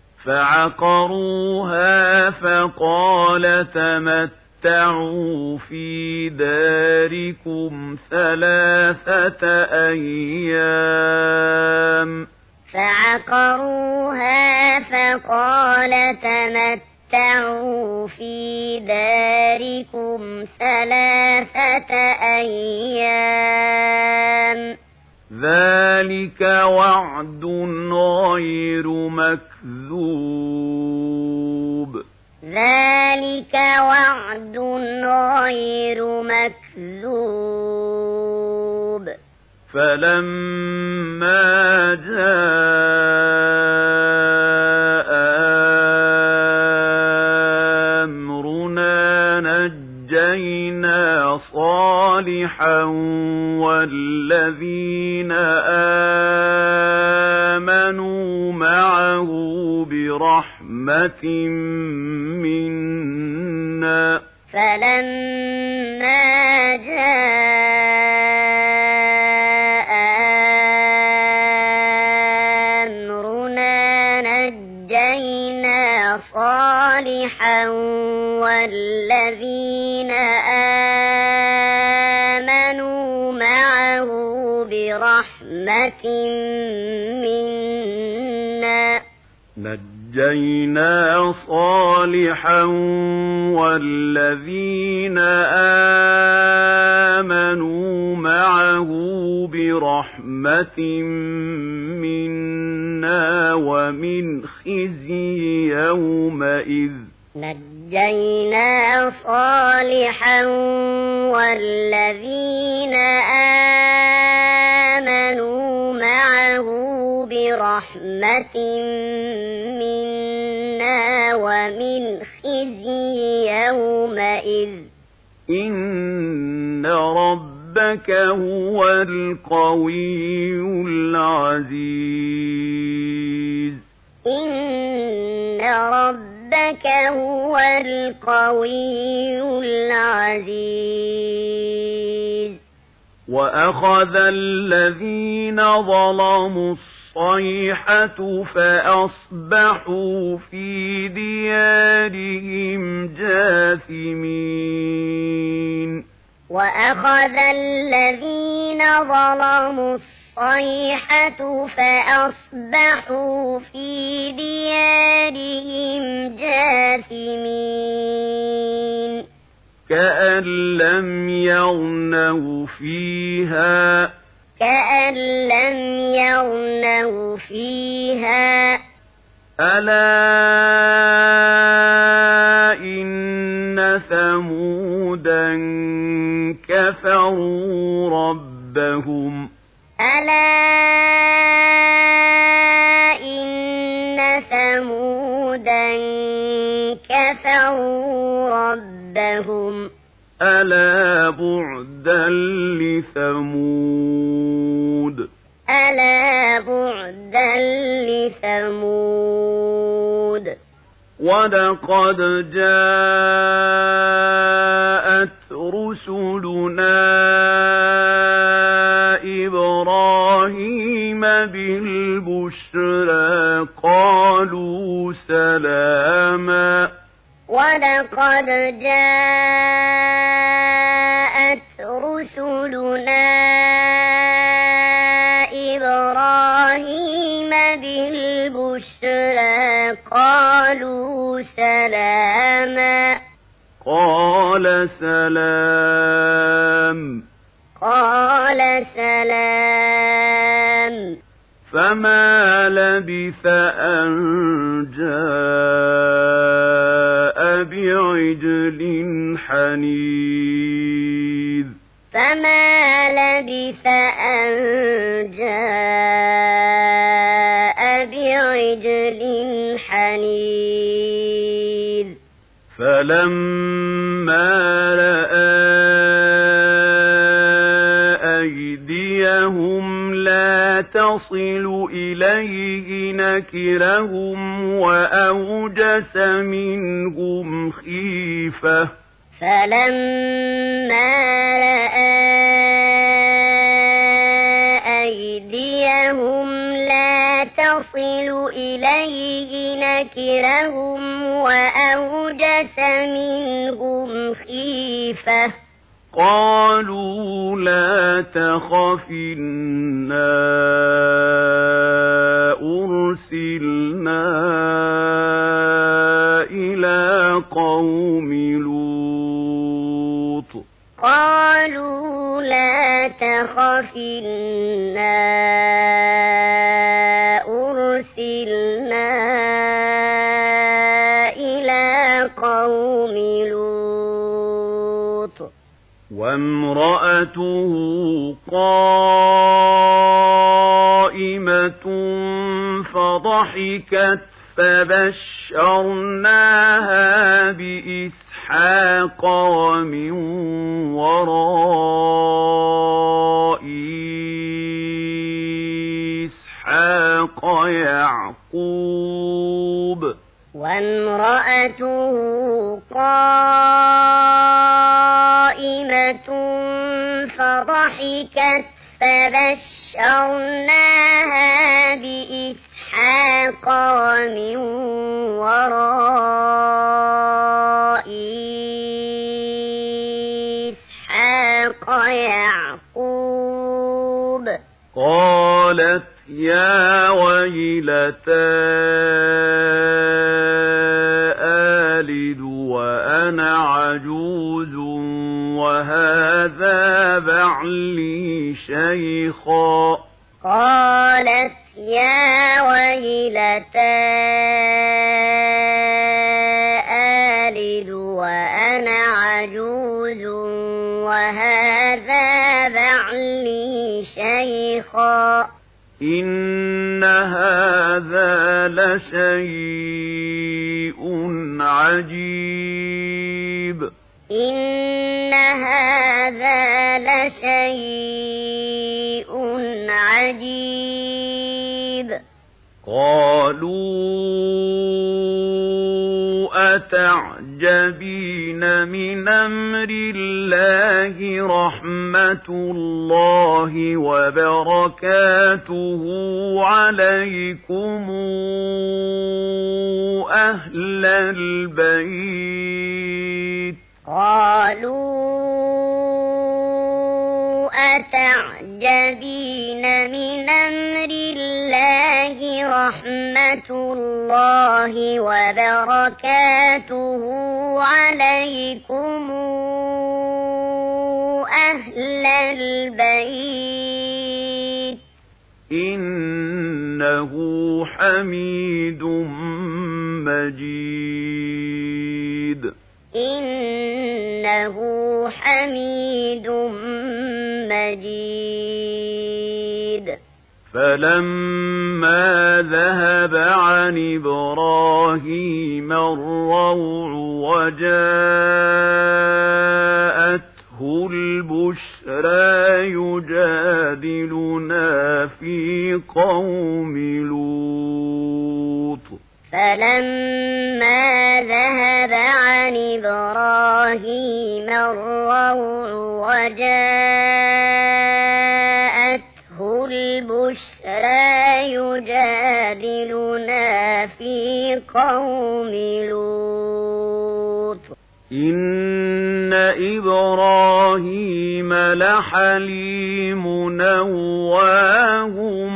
فعقروها فقال تمتعوا في داركم 3 أيام فعقروها فقال تمتعوا في داركم 3 أيام ذلك وعد غير مكذوب ذلك وعد غير مكذوب فلما جاء أمرنا نجينا صالحا والذين آمنوا معه برحمة منا فلما جاء أمرنا نجينا صالحا والذين آمنوا معه برحمة منا نجينا صالحا والذين آمنوا معه برحمة منا ومن خزي يومئذ نجينا صالحا والذين آمنوا معه برحمة منا ومن خزي يومئذ إن ربك هو القوي العزيز إن ربك هو القوي العزيز وأخذ الذين ظلموا الصيحة فأصبحوا في ديارهم جاثمين وأخذ الذين ظلموا الصيحة فأصبحوا في ديارهم جاثمين كأن لم يغنوا فيها ألا إن ثمودا كفروا ربهم ألا إن ثمودا كفروا كفروا ربهم ألا بعدا لثمود ألا بعدا لثمود ولقد جاءت رسلنا إبراهيم بالبشرى قالوا سلاما ولقد جاءت رسلنا إبراهيم بالبشرى قالوا سلاما قال سلام فما لبث أن جاء بعجل حنيذ فما لبث أن جاء بعجل حنيذ فلما رأى أيديهم لا تصل إليه نكرهم وأوجس منهم خيفة فلما رأى أيديهم لا تصل إليه نكرهم وأوجس منهم خيفة قالوا لا تخف إنا أرسلنا إلى قوم لوط قالوا لا تخف إنا أرسلنا إلى قوم لوط وامرأته قائمة فضحكت فبشرناها بإسحاق ومن وراء إسحاق يعقوب وامرأته قائمة فضحكت فبشرناها بإسحاق ومن وراء إسحاق يعقوب قالت يا ويلتى آلد وأنا عجوز وهذا بعلي شيخا قالت يا ويلتى آلد وأنا عجوز وهذا بعلي شيخا إن هذا لشيء عجيب إن هذا لشيء عجيب قالوا أتعجبين من أمر الله رحمة الله وبركاته عليكم أهل البيت قالوا أتعجبين من أمر الله رحمة الله وبركاته عليكم أهل البيت إنه حميد مجيد إنه حميد مجيد فلما ذهب عن إبراهيم الروع وجاءته البشرى يجادلنا في قوم لوط فلما ذهب عن إبراهيم الروع وجاءته البشرى يجادلنا في قوم لوط إن إبراهيم لحليم أواه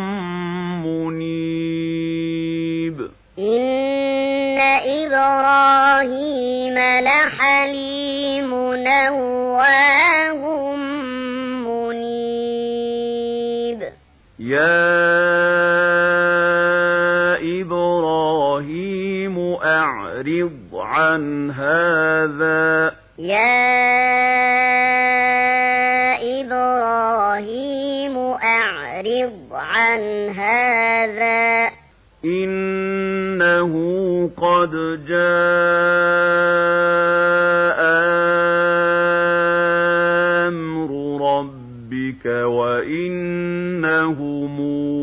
منيب إن إبراهيم لحليم أواه منيب يا إبراهيم أعرض عن هذا يا إبراهيم أعرض عن هذا إنه قد جاء أمر ربك وإنهم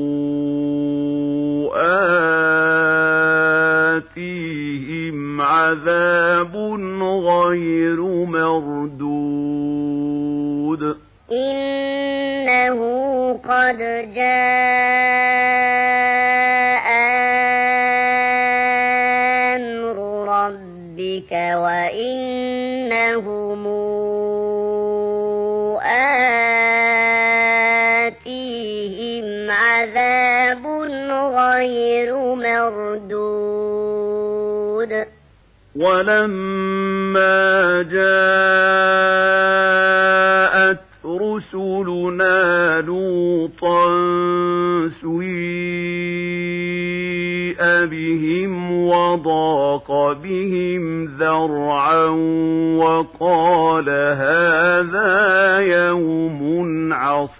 آتيهم عذاب غير مردود إنه قد جاء أمر ربك وإنهم آتيهم عذاب غير مردود ولما جاءت رسلنا لوطا سيء بهم وضاق بهم ذرعا وقال هذا يوم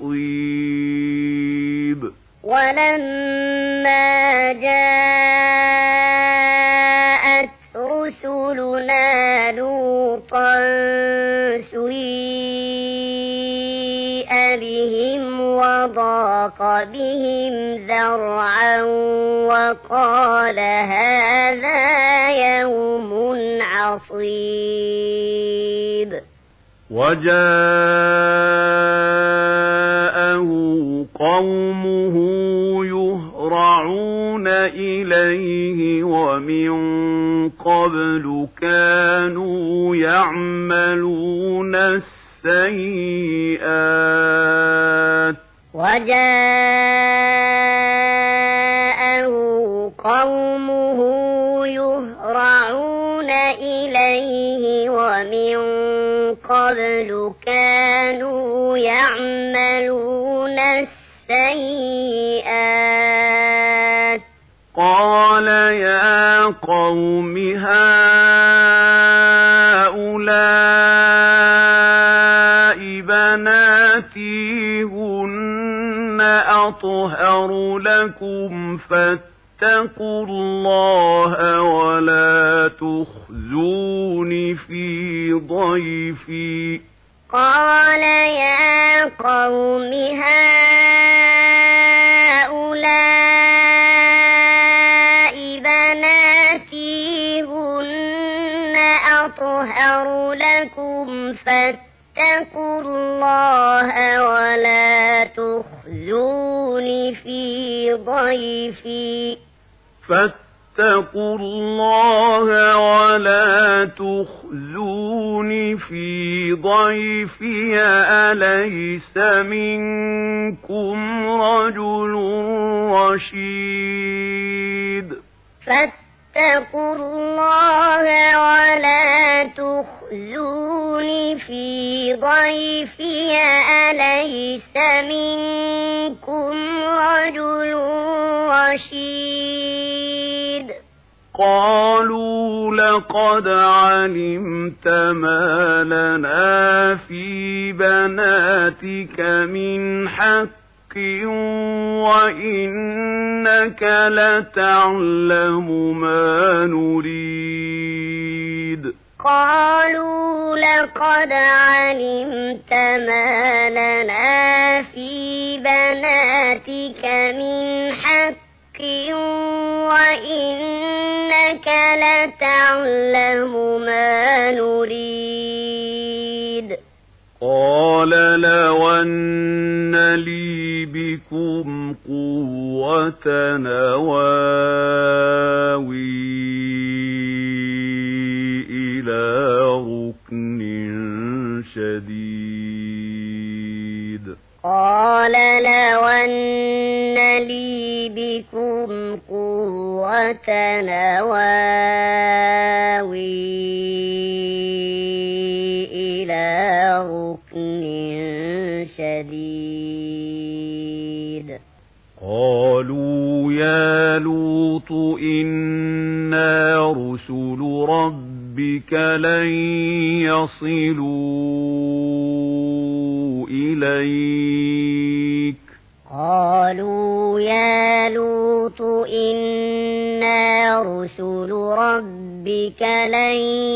عصيب ولما جاءت رسلنا لوطا سيء بهم وضاق بهم ذرعا وقال هذا يوم عصيب وجاءه قومه يهرعون إليه ومن قبل كانوا يعملون السيئات وجاءه قومه يهرعون إليه ومن قبل كانوا يعملون السيئات قال يا قوم هؤلاء بناتي هن أطهر لكم فاتقوا الله ولا تخزون في ضيفي قال يا قوم هؤلاء بناتي هن أطهر لكم فاتقوا الله ولا تخزون في ضيفي فاتقوا الله ولا تخزون في ضيفي أليس منكم رجل رشيد فاتقوا الله ولا تخزون في ضيفي أليس منكم رجل رشيد قالوا لقد علمت ما لنا في بناتك من حق وإنك لتعلم ما نريد قالوا لقد علمت ما لنا في بناتك من حق وإنك لتعلم ما نريد قال لو أن لي بكم قوة نواوي إلى ركن شديد قال لو أن لي بكم قوة نواوي إلى ركن شديد قالوا يا لوط إنا رسل ربك لن يصلوا إليك قالوا يا لوط إنا رسل ربك لن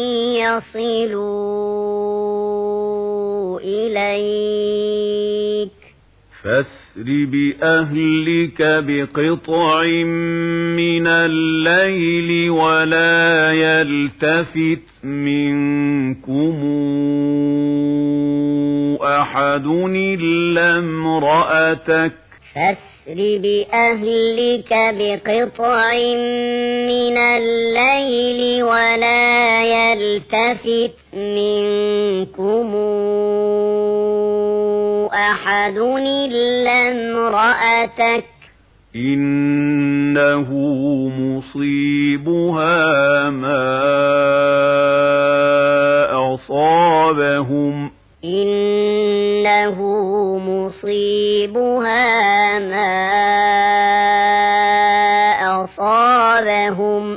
يصلوا إليك فاسر بأهلك بقطع من الليل ولا يلتفت منكم أحد إلا امرأتك فاسر بأهلك بقطع من الليل ولا يلتفت منكم أحد إلا امرأتك إنه مصيبها ما أصابهم إنه مصيبها ما أصابهم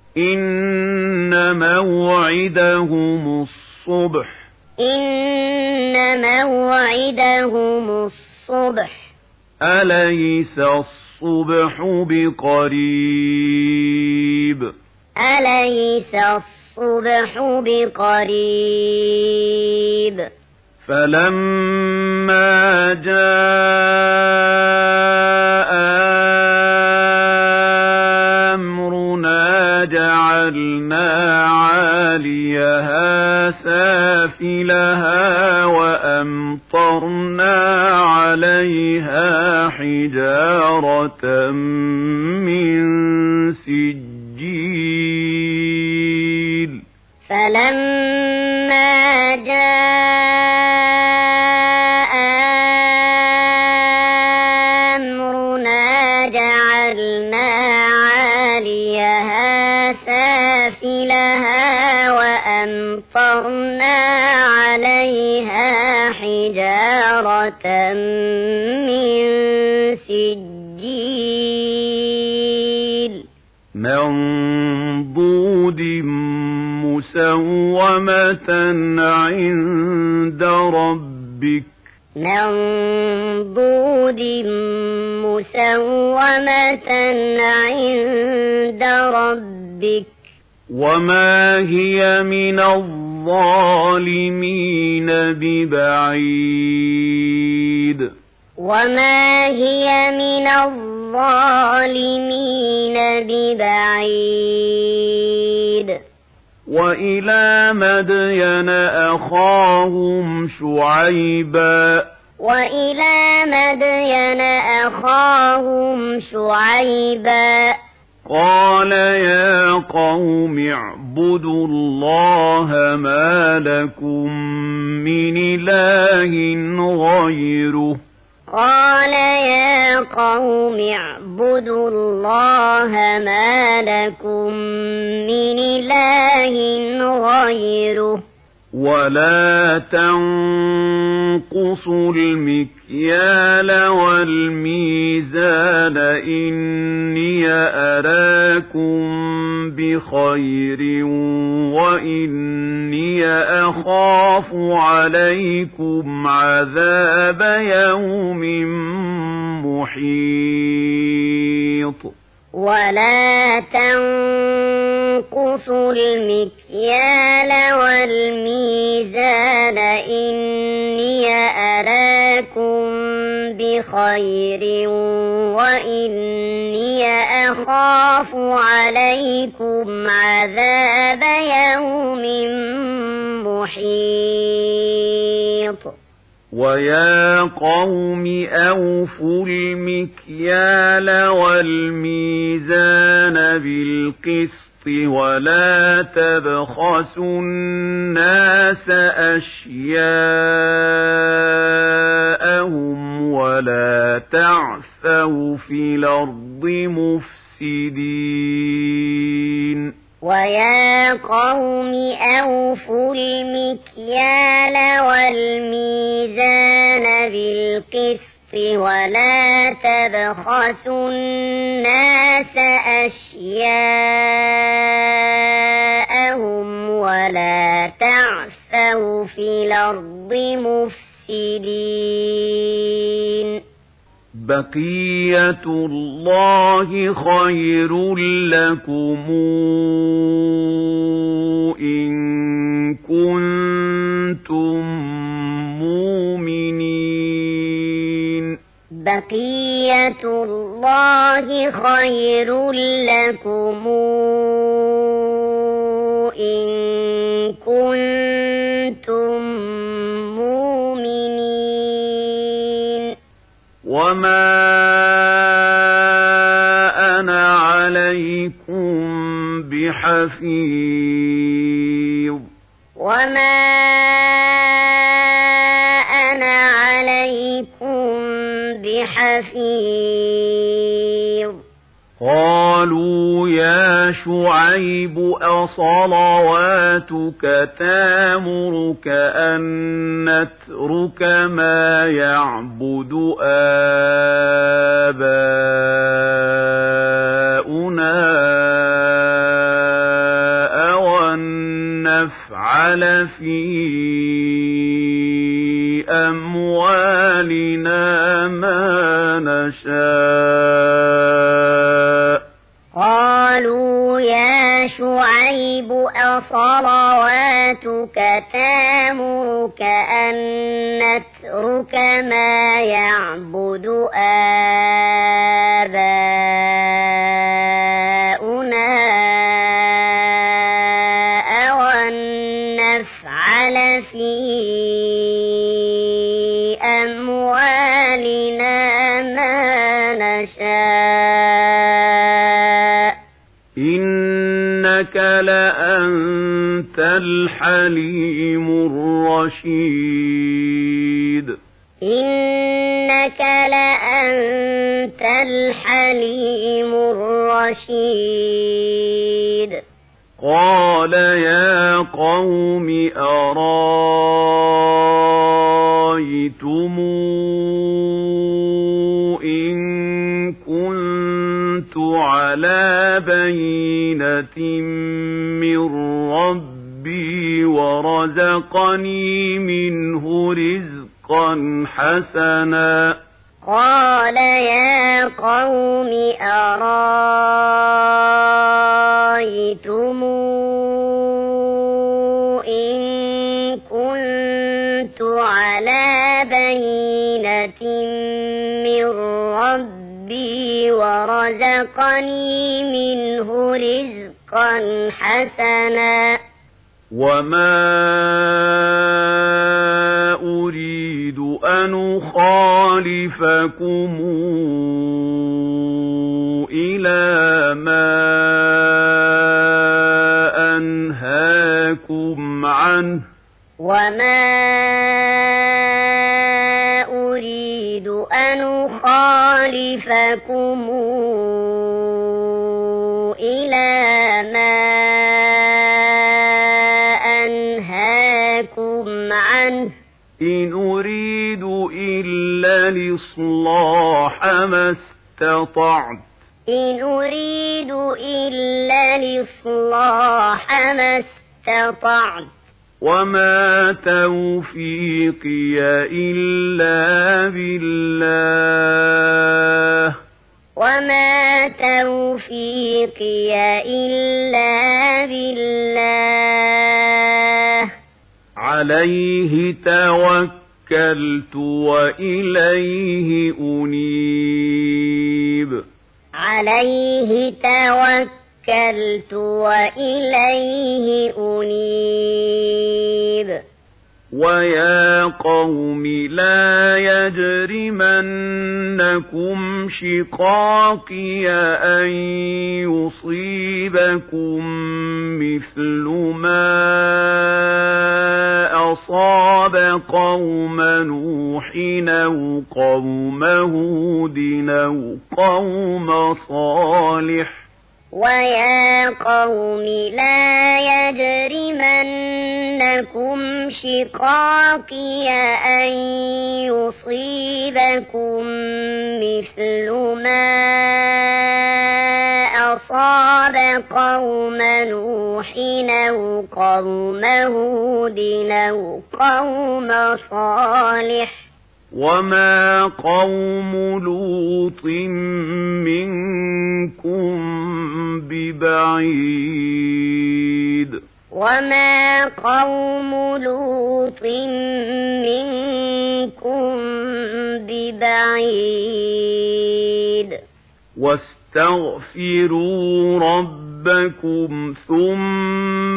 إن موعدهم الصبح إن موعدهم الصبح أليس الصبح بقريب أليس الصبح بقريب فلما جاء أمرنا جعلنا عاليها سافلها وأمطرنا عليها حجارة من سجيل فلما جاء أمرنا جعلنا عاليها سافلها وأمطرنا عليها حجارة من سجيل منضود مسومة عند ربك منضود مسومة عند ربك وما هي من الظالمين ببعيد وما هي من الظالمين ببعيد وإلى مدين أخاهم شعيبا وإلى مدين أخاهم شعيبا قال يا قوم اعبدوا الله ما لكم من إله غيره قال يا قوم اعبدوا الله ما لكم من إله غيره ولا تنقصوا المكيال والميزان إني أراكم بخير وإني أخاف عليكم عذاب يوم محيط ولا تنقصوا المكيال والميزان إني أراكم بخير وإني أخاف عليكم عذاب يوم محيط ويا قوم أوفوا المكيال والميزان بالقسط ولا تبخسوا الناس أشياءهم ولا تعثوا في الأرض مفسدين ويا قوم أوفوا المكيال والميزان بالقسط ولا تبخسوا الناس أشياءهم ولا تعثوا في الأرض مفسدين بقية الله خير لكم إن كنتم مؤمنين بقية الله خير لكم إن كنتم مؤمنين وما أنا عليكم بحفيظ وما أنا عليكم بحفيظ قالوا يا شعيب أصلواتك تامرك أن نترك ما يعبد آباؤنا أو أن نفعل في أموالنا ما نشاء قالوا يا شعيب أصلواتك تامرك أن نترك ما يعبد آباؤنا أو أن نفعل في أموالنا ما نشاء إنك لأنت الحليم الرشيد إنك لأنت الحليم الرشيد قال يا قوم أرايتم إن كنت على بينة من ربي ورزقني منه رزقا حسنا قال يا قوم أرايتم إن كنت على بينة من ربي ورزقني منه رزقا حسنا وما أريد أن أخالفكم إلى ما أنهاكم عنه وما أريد أن أخالفكم إلى ما أنهاكم عنه إن أريد إلا الإصلاح ما استطعت إن أريد إلا الإصلاح ما استطعت وما توفيقي إلا بالله وما توفيقي إلا بالله عليه توكلت وإليه أنيب عليه توكلت وإليه أنيب ويا قوم لا يجرمنكم شقاقي أن يصيبكم مثل ما أصاب قوم نوح أو قوم هود أو قوم صالح ويا قوم لا يجرمنكم شقاقي أن يصيبكم مثل ما أصاب قوم نوح أو قوم هود أو قوم صالح وما قوم لوط منكم ببعيد وما قوم لوط منكم ببعيد واستغفروا ربكم ثم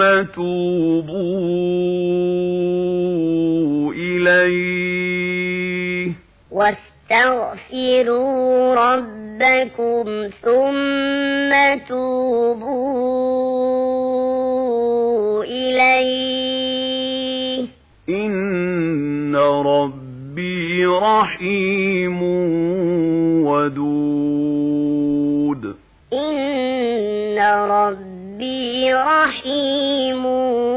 توبوا إليه واستغفروا ربكم ثم توبوا إليه إن ربي رحيم ودود إن ربي رحيم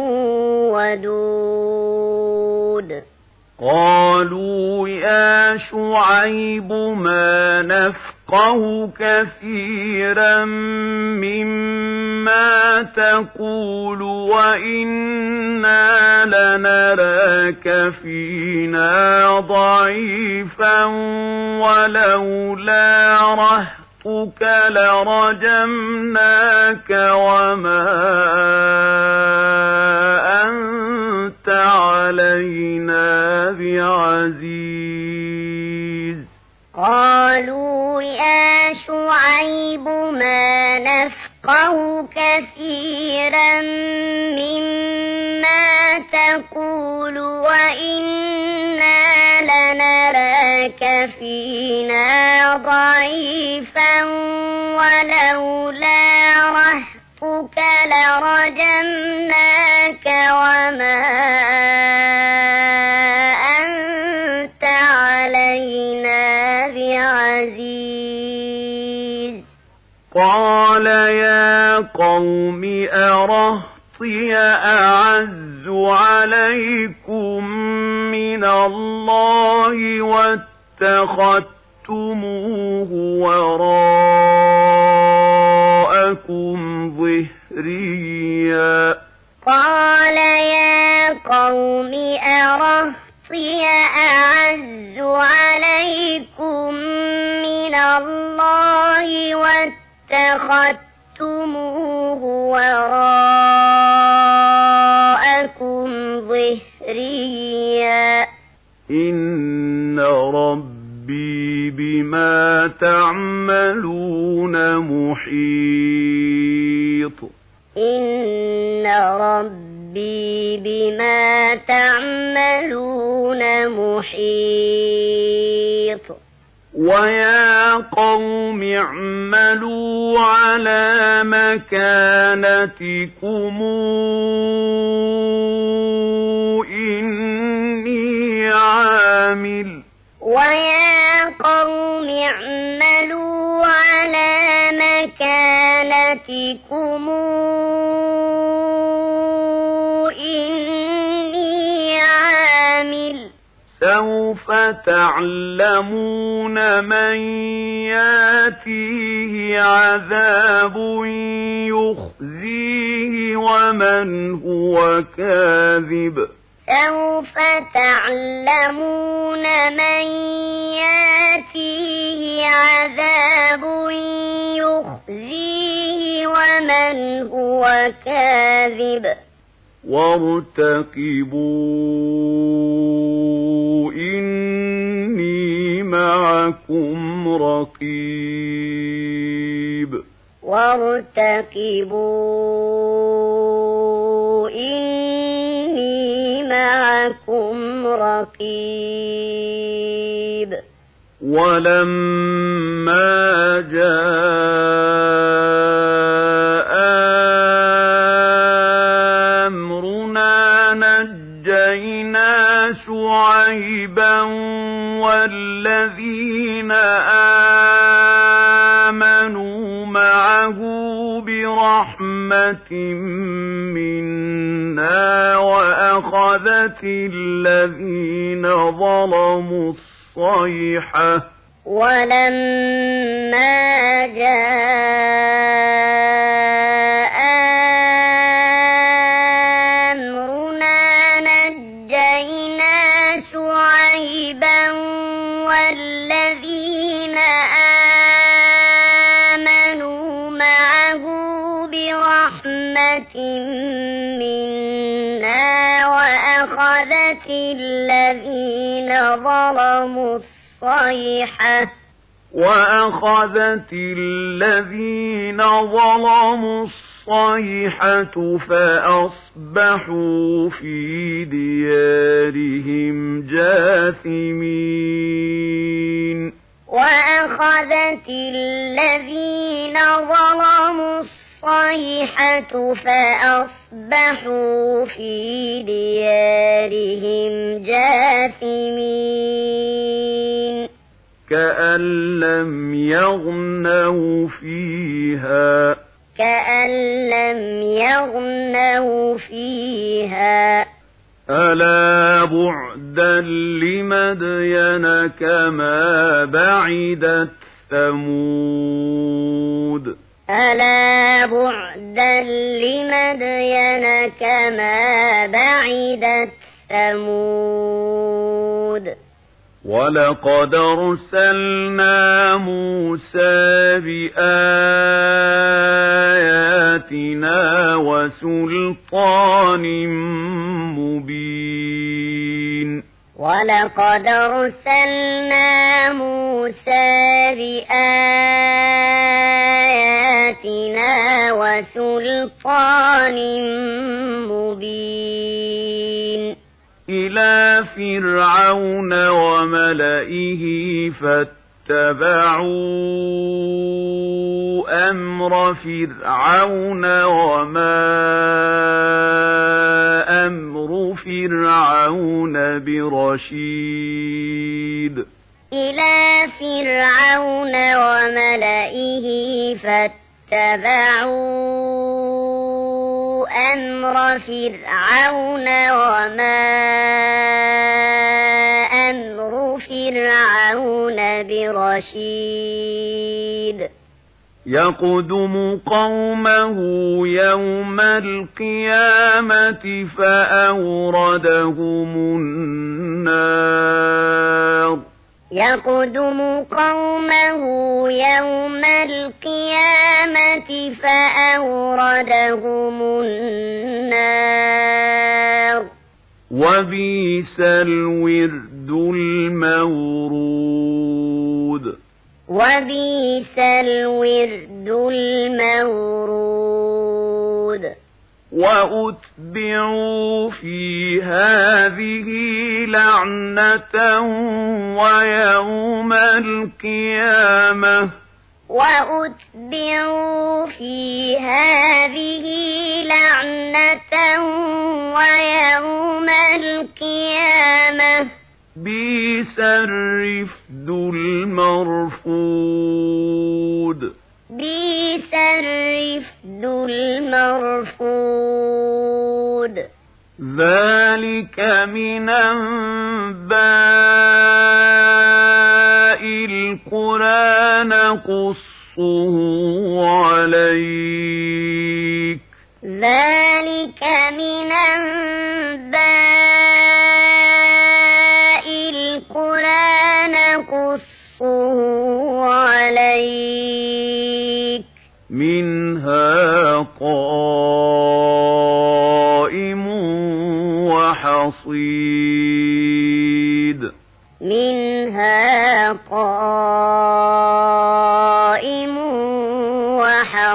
ودود قالوا يا شعيب ما نفقه كثيرا مما تقول وإنا لنراك فينا ضعيفا ولولا رهطك لرجمناك وما أنت علينا بعزيز قالوا يا شعيب ما نفقه كثيرا مما تقول وإنا لنراك فينا ضعيفا ولولا رهطك لرجمناك وما أنت علينا بعزيز قال يا قوم أرهطي أعز عليكم من الله واتخذتموه وراءكم ظهريا قال يا قوم أرهطي أعز عليكم من الله واتخذتموه وراءكم ظهريا إن ربي بما تعملون محيط إن ربي بما تعملون محيط ويا قوم اعملوا على مكانتكم إني عامل ويا قوم اعملوا على مكانتكم إني عامل سوف تعلمون من ياتيه عذاب يخزيه ومن هو كاذب سوف تعلمون من ياتيه عذاب ومن هو كاذب وارتقبوا إني معكم رقيب وارتقبوا إني معكم رقيب ولما جاء أمرنا نجينا شعيبا والذين آمنوا معه برحمة منا وأخذت الذين ظلموا الصيحة ولما جاء أمرنا نجينا شعيبا والذين آمنوا معه برحمة منا وأخذت الذين ظلموا الصيحة فأصبحوا في ديارهم جاثمين وأخذت الذين ظلموا الصيحة فأصبحوا في ديارهم جاثمين كأن لم يغنوا فيها ألا بعدا لمدين كما بعدت ثمود ألا بعدا لمدين كما بعدت ثمود ولقد أرسلنا موسى بآياتنا وسلطان مبين ولقد أرسلنا موسى بآياتنا وسلطان مبين إلى فرعون وملئه فاتبعوا أمر فرعون وما أمر فرعون برشيد إلى فرعون وملئه فاتبعوا أمر فرعون وما أمر فرعون برشيد يقدم قومه يوم القيامة فأوردهم النار يقدم قومه يوم القيامة فأوردهم النار وبئس الورد المورود وبئس الورد المورود وأتبعوا في هذه لعنة ويوم القيامة وأتبعوا في هذه لعنة ويوم القيامة بئس الرفد المرفود بئس الرفد المرفود ذلك من أنباء القرى نقصه عليك ذلك من أنباء القرى نقصه عليك منها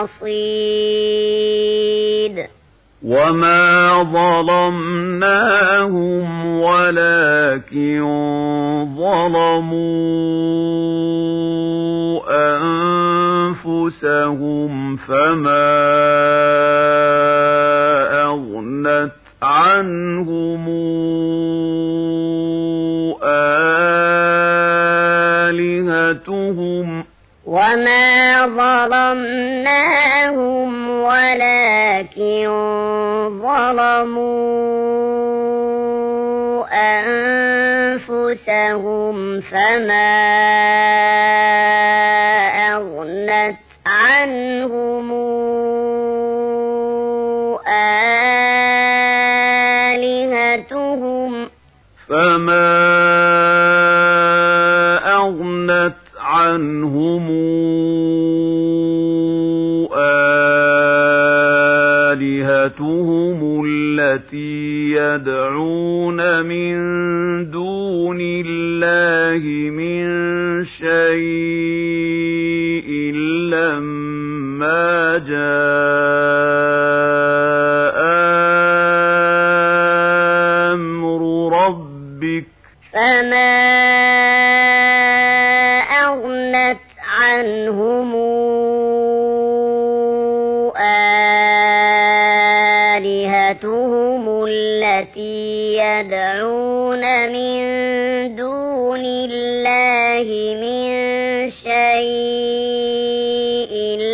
حصيد وما ظلمناهم ولكن ظلموا أنفسهم فما أغنت عنهم آلهتهم وما ظلمناهم ولكن ظلموا أنفسهم فما أغنت عنهم آلهتهم عنهم آلهتهم التي يدعون من دون الله من شيء لما جاء أمر ربك فما أغنت عنهم آلهتهم التي يدعون من دون الله من شيء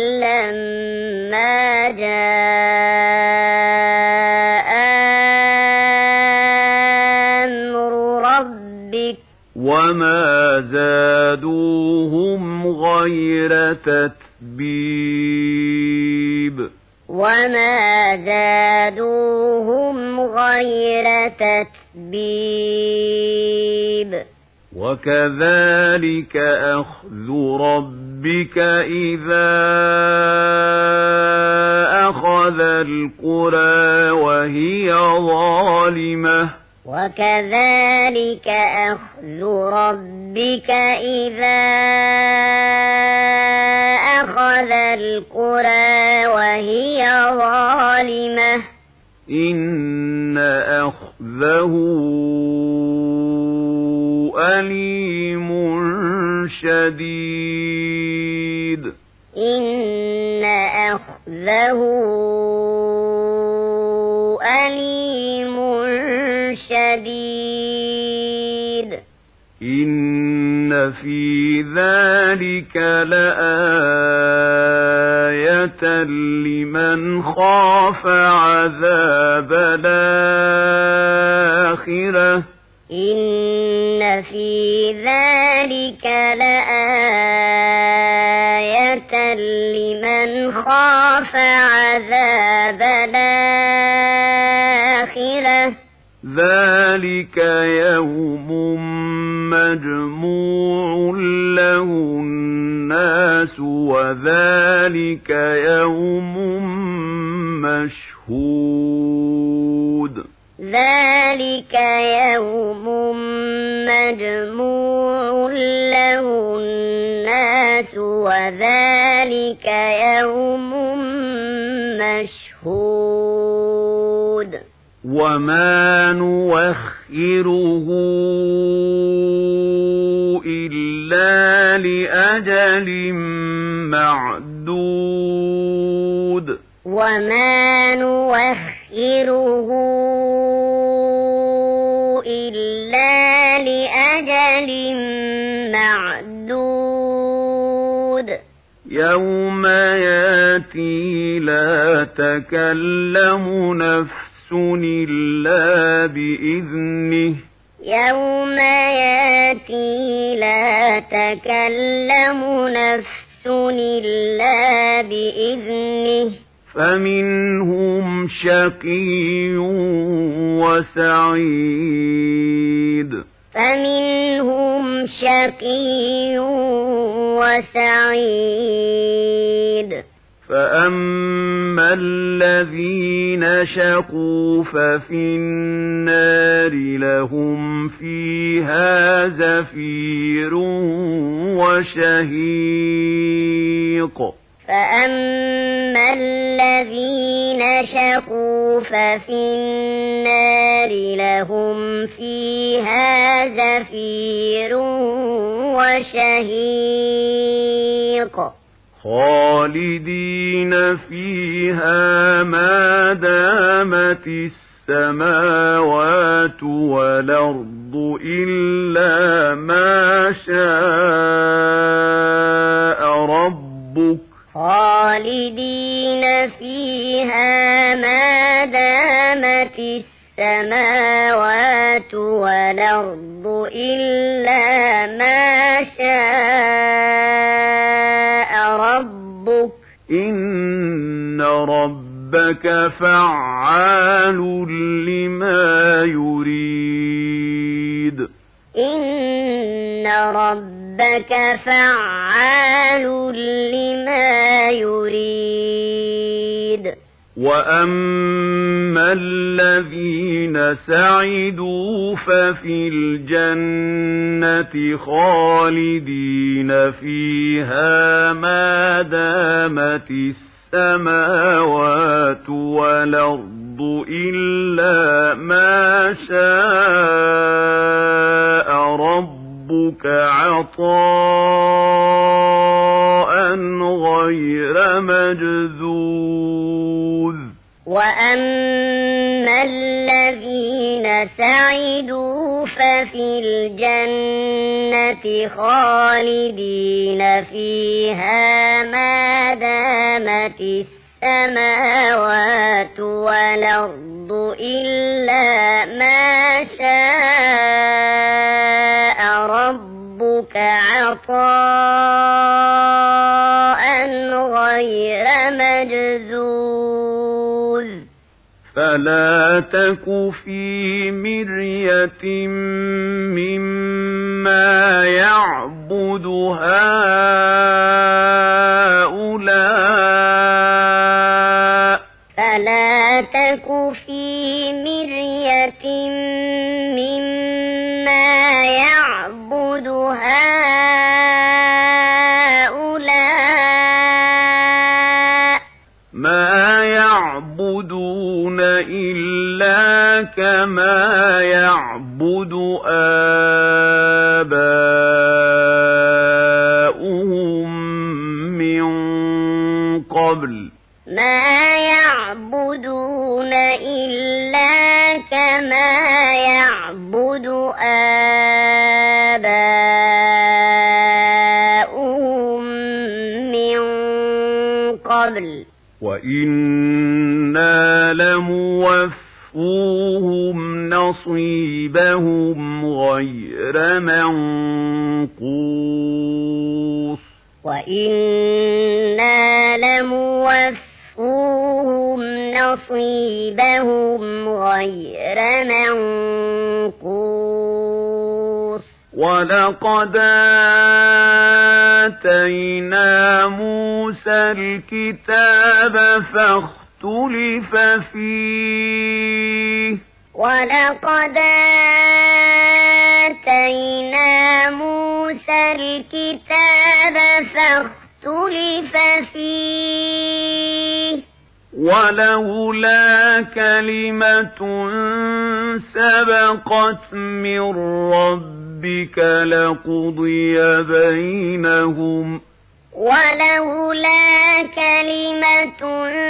لما جاء أمر ربك وما زادوهم غير تتبيب وما زادوهم غير تتبيب وكذلك أخذ ربك إذا أخذ القرى وهي ظالمة وكذلك أخذ ربك إذا أخذ القرى وهي ظالمة إن أخذه أليم شديد إن أخذه أليم شديد إن في ذلك لآية لمن خاف عذاب الآخرة إن في ذلك لآية لمن خاف عذاب الآخرة ذلك يوم مجموع له الناس وذلك يوم مشهود ذلك يوم مجموع له الناس وذلك يوم مشهود وما نوخره إلا لأجل معدود وما نوخره إلا لأجل معدود يوم ياتي لا تكلم نفس إلا بإذنه يوم ياتي لا تكلم نفس إلا بإذنه فمنهم شقي وسعيد فمنهم شقي وسعيد فأما الذين شقوا ففي النار لهم فيها زفير وشهيق فأما الذين شقوا ففي النار لهم فيها زفير وشهيق خالدين فيها ما دامت السماوات والأرض إلا ما شاء ربك خالدين فيها ما دامت السماوات والأرض إلا ما شاء ربك إن ربك فعال لما يريد إن ربك فعال لما يريد وأما الذين سعدوا ففي الجنة خالدين فيها ما دامت السماوات والأرض إلا ما شاء ربك عطاء غير مجذوذ وأما الذين سعدوا ففي الجنة خالدين فيها ما دامت السماوات والأرض إلا ما شاء ربك عطاء غير مجذوذ فلا تك في مرية مما يعبد هؤلاء فلا تك في مرية مما يعبد هؤلاء ما يعبدون إلا كما يعبد آباؤهم من قبل ما يعبدون إلا كما يعبد آباؤهم من قبل وإنا لموفوهم نصيبهم غير منقوص وإنا لموفوهم نصيبهم غير منقوص ولقد آتينا موسى الكتاب فاختلف فيه ولقد آتينا موسى الكتاب فاختلف فيه ولولا كلمة سبقت من ربك لقضي بينهم ولولا كلمة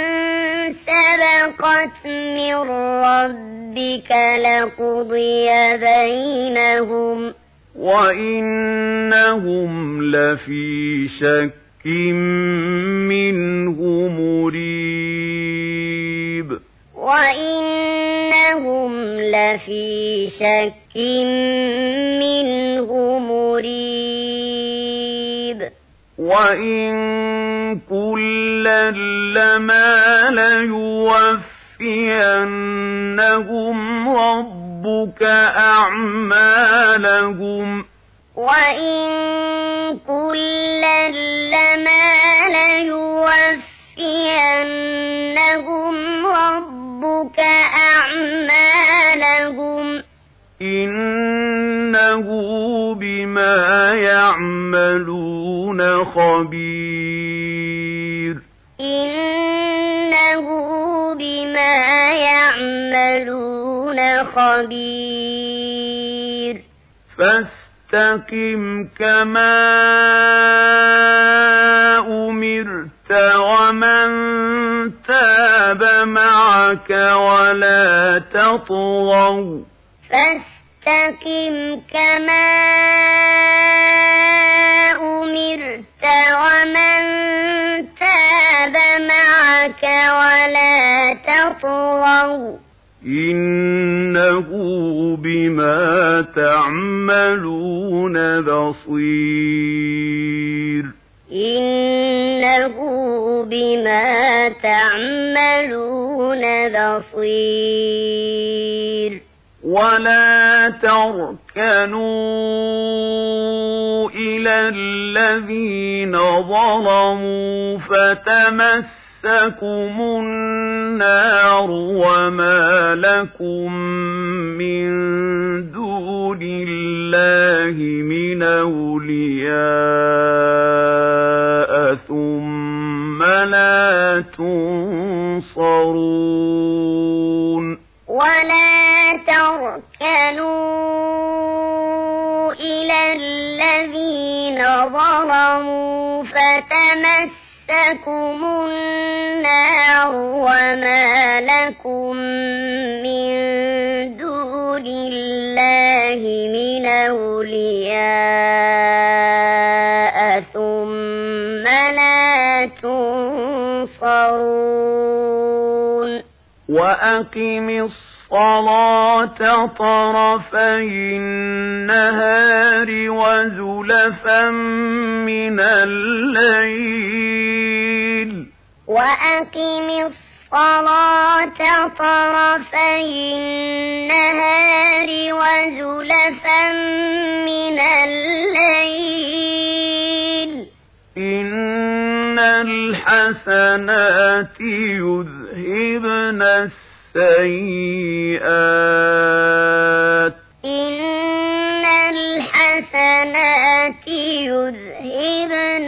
سبقت من ربك لقضي بينهم وإنهم لفي شك منه مريب وإنهم لفي شك منه مريب وإن كلا لما ليوفينهم ربك أعمالهم وإن كلا لما ليوفينهم ربك أعمالهم إنه بما يعملون خبير خبير فاستقم كما أمرت ومن تاب معك ولا تطغوا فاستقم كما أمرت ومن تاب معك ولا تطغوا إنه بما تعملون بصير إنه بما تعملون بصير ولا تركنوا إلى الذين ظلموا فتمسكم النار وما لكم من دون الله من أولياء ثم لا تنصرون ولا تركنوا إلى الذين ظلموا فتمسكم النار وما لكم من دون الله من أولياء ثم لا تنصرون وأقم الصلاة طرفي النهار وزلفا من الليل وأقم الصلاة طرفي النهار وزلفا من الليل إن الحسنات يذهبن السيئات إن الحسنات يذهبن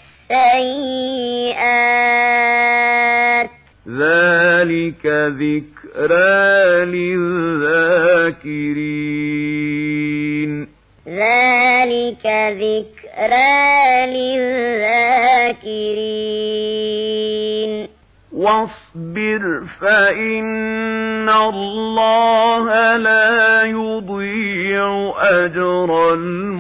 السيئات ذلك ذكرى للذاكرين ذلك ذكرى للذاكرين واصبر فإن الله لا يضيع أجر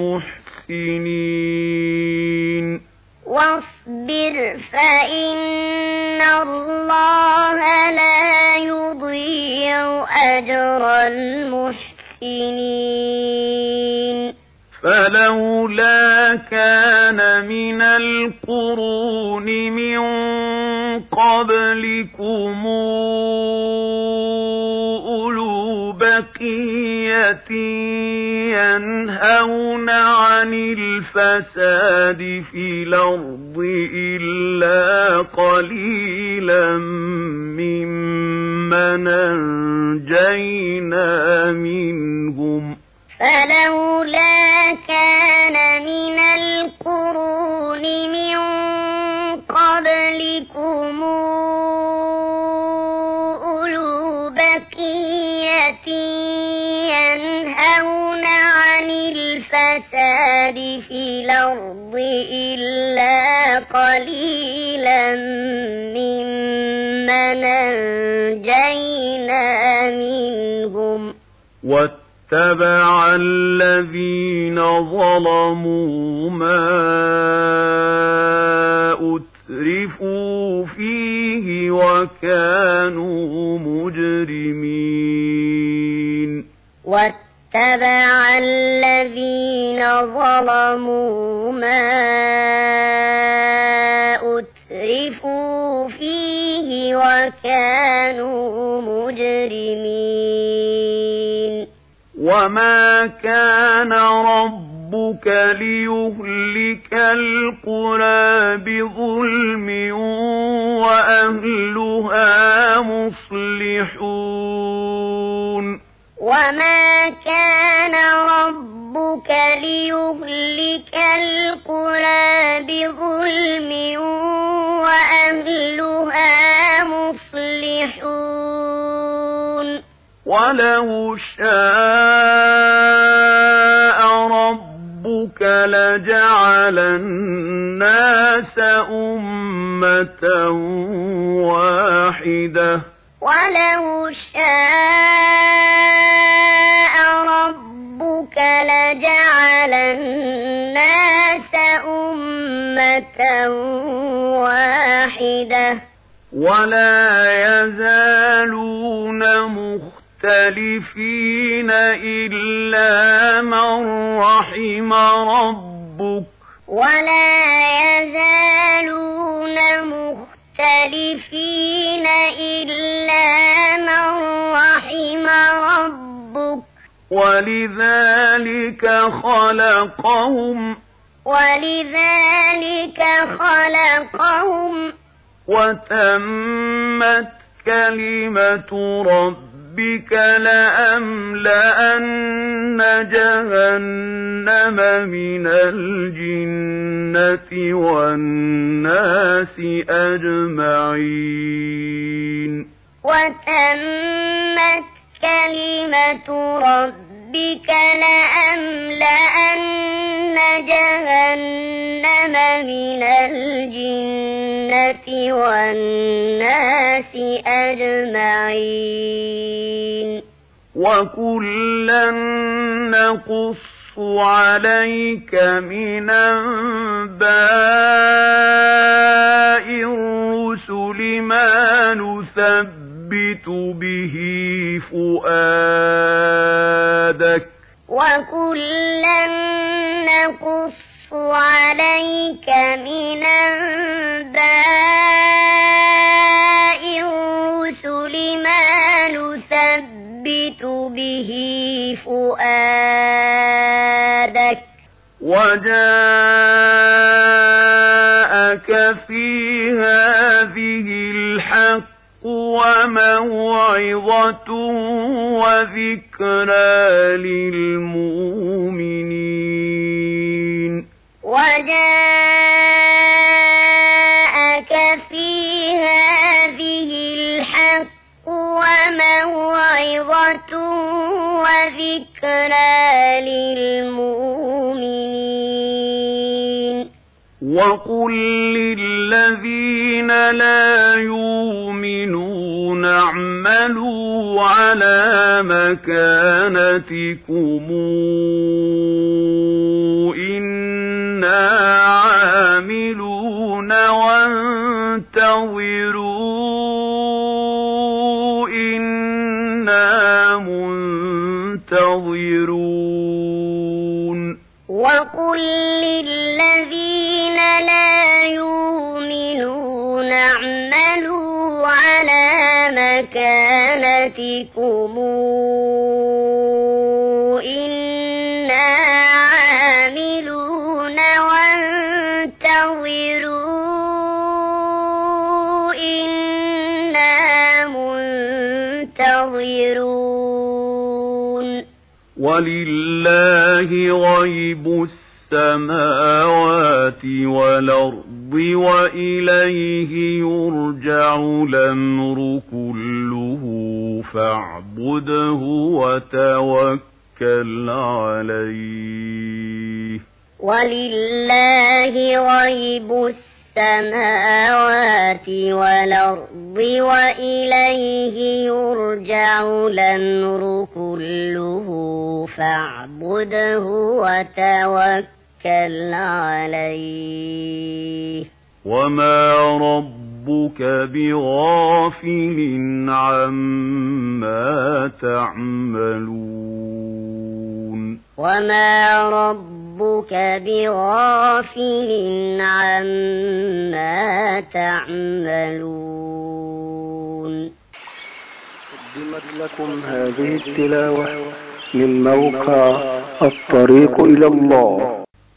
المحسنين واصبر فإن الله لا يضيع أجر المحسنين فلولا كان من القرون من قبلكم أولو بقية ينهون عن الفساد في الأرض إلا قليلا ممن أنجينا منهم فلولا كان من القرون من قبلكم أولو بقية ينهون عن الفساد في الأرض إلا قليلا ممن أنجينا منهم واتبع الذين ظلموا ما أترفوا فيه وكانوا مجرمين واتبع الذين ظلموا ما أترفوا فيه وكانوا مجرمين وما كان ربك ليهلك القرى بظلم وأهلها مصلحون وما كان ربك ليهلك القرى بظلم وأهلها مصلحون وَلَوْ شَاءَ رَبُّكَ لَجَعَلَ النَّاسَ أُمَّةً وَاحِدَةً وَلَوْ شَاءَ رَبُّكَ لَجَعَلَ النَّاسَ أُمَّةً وَاحِدَةً وَلَا يَزَالُونَ مُخْتَلِفِينَ إِلَّا مَن رَّحِمَ رَبُّكَ وَلَا يَزَالُونَ مُخْتَلِفِينَ إِلَّا مَن رَّحِمَ رَبُّكَ وَلِذَلِكَ خَلَقَهُمْ وَتَمَّتْ كَلِمَةُ رَبِّكَ لَأَمْلَأَنَّ جَهَنَّمَ مِنَ الْجِنَّةِ وَالنَّاسِ أَجْمَعِينَ وَتَمَّتْ كَلِمَةُ رَبِّكَ لَأَمْلَأَنَّ جَهَنَّمَ مِنَ الْجِنَّةِ وَالنَّاسِ أَجْمَعِينَ وَكُلًّا نَّقُصُّ عَلَيْكَ مِنْ أَنبَاءِ الرُّسُلِ مَا نُثَبِّتُ بِهِ فُؤَادَكَ وَكُلًّا نَّقُصُّ عَلَيْكَ مِنْ أَنبَاءِ الرُّسُلِ مَا نُثَبِّتُ بِهِ فُؤَادَكَ وَجَاءَكَ فِي هَٰذِهِ الْحَقُّ وَمَوْعِظَةٌ وَذِكْرَىٰ لِلْمُؤْمِنِينَ وَجَاءَكَ فِي هَٰذِهِ الْحَقُّ وَمَوْعِظَةٌ وَذِكْرَىٰ لِلْمُؤْمِنِينَ وَقُل لِّلَّذِينَ لَا يُؤْمِنُونَ اعْمَلُوا عَلَىٰ مَكَانَتِكُمْ إِنَّا عَامِلُونَ وَانتَظِرُوا إِنَّا مُنتَظِرُونَ وَقُل لِّلَّذِينَ لَا يُؤْمِنُونَ اعْمَلُوا عَلَىٰ مَكَانَتِكُمْ إِنَّا عَامِلُونَ وَانتَظِرُوا إِنَّا مُنتَظِرُونَ وَلِلَّهِ غَيْبُ السَّمَاوَاتِ وَالْأَرْضِ وَإِلَيْهِ يُرْجَعُ الْأَمْرُ كُلُّهُ فَاعْبُدْهُ وَتَوَكَّلْ عَلَيْهِ وَلِلَّهِ غَيْبُ السَّمَاوَاتِ وَالْأَرْضِ وَإِلَيْهِ يُرْجَعُ الْأَمْرُ كُلُّهُ فَاعْبُدْهُ وَتَوَكَّلْ عَلَيْهِ وَمَا رَبُّكَ بِغَافِلٍ عَمَّا تَعْمَلُونَ وَمَا رَبُّكَ بِغَافِلٍ عَمَّا تَعْمَلُونَ قدمت لكم هذه التلاوة من موقع الطريق إلى الله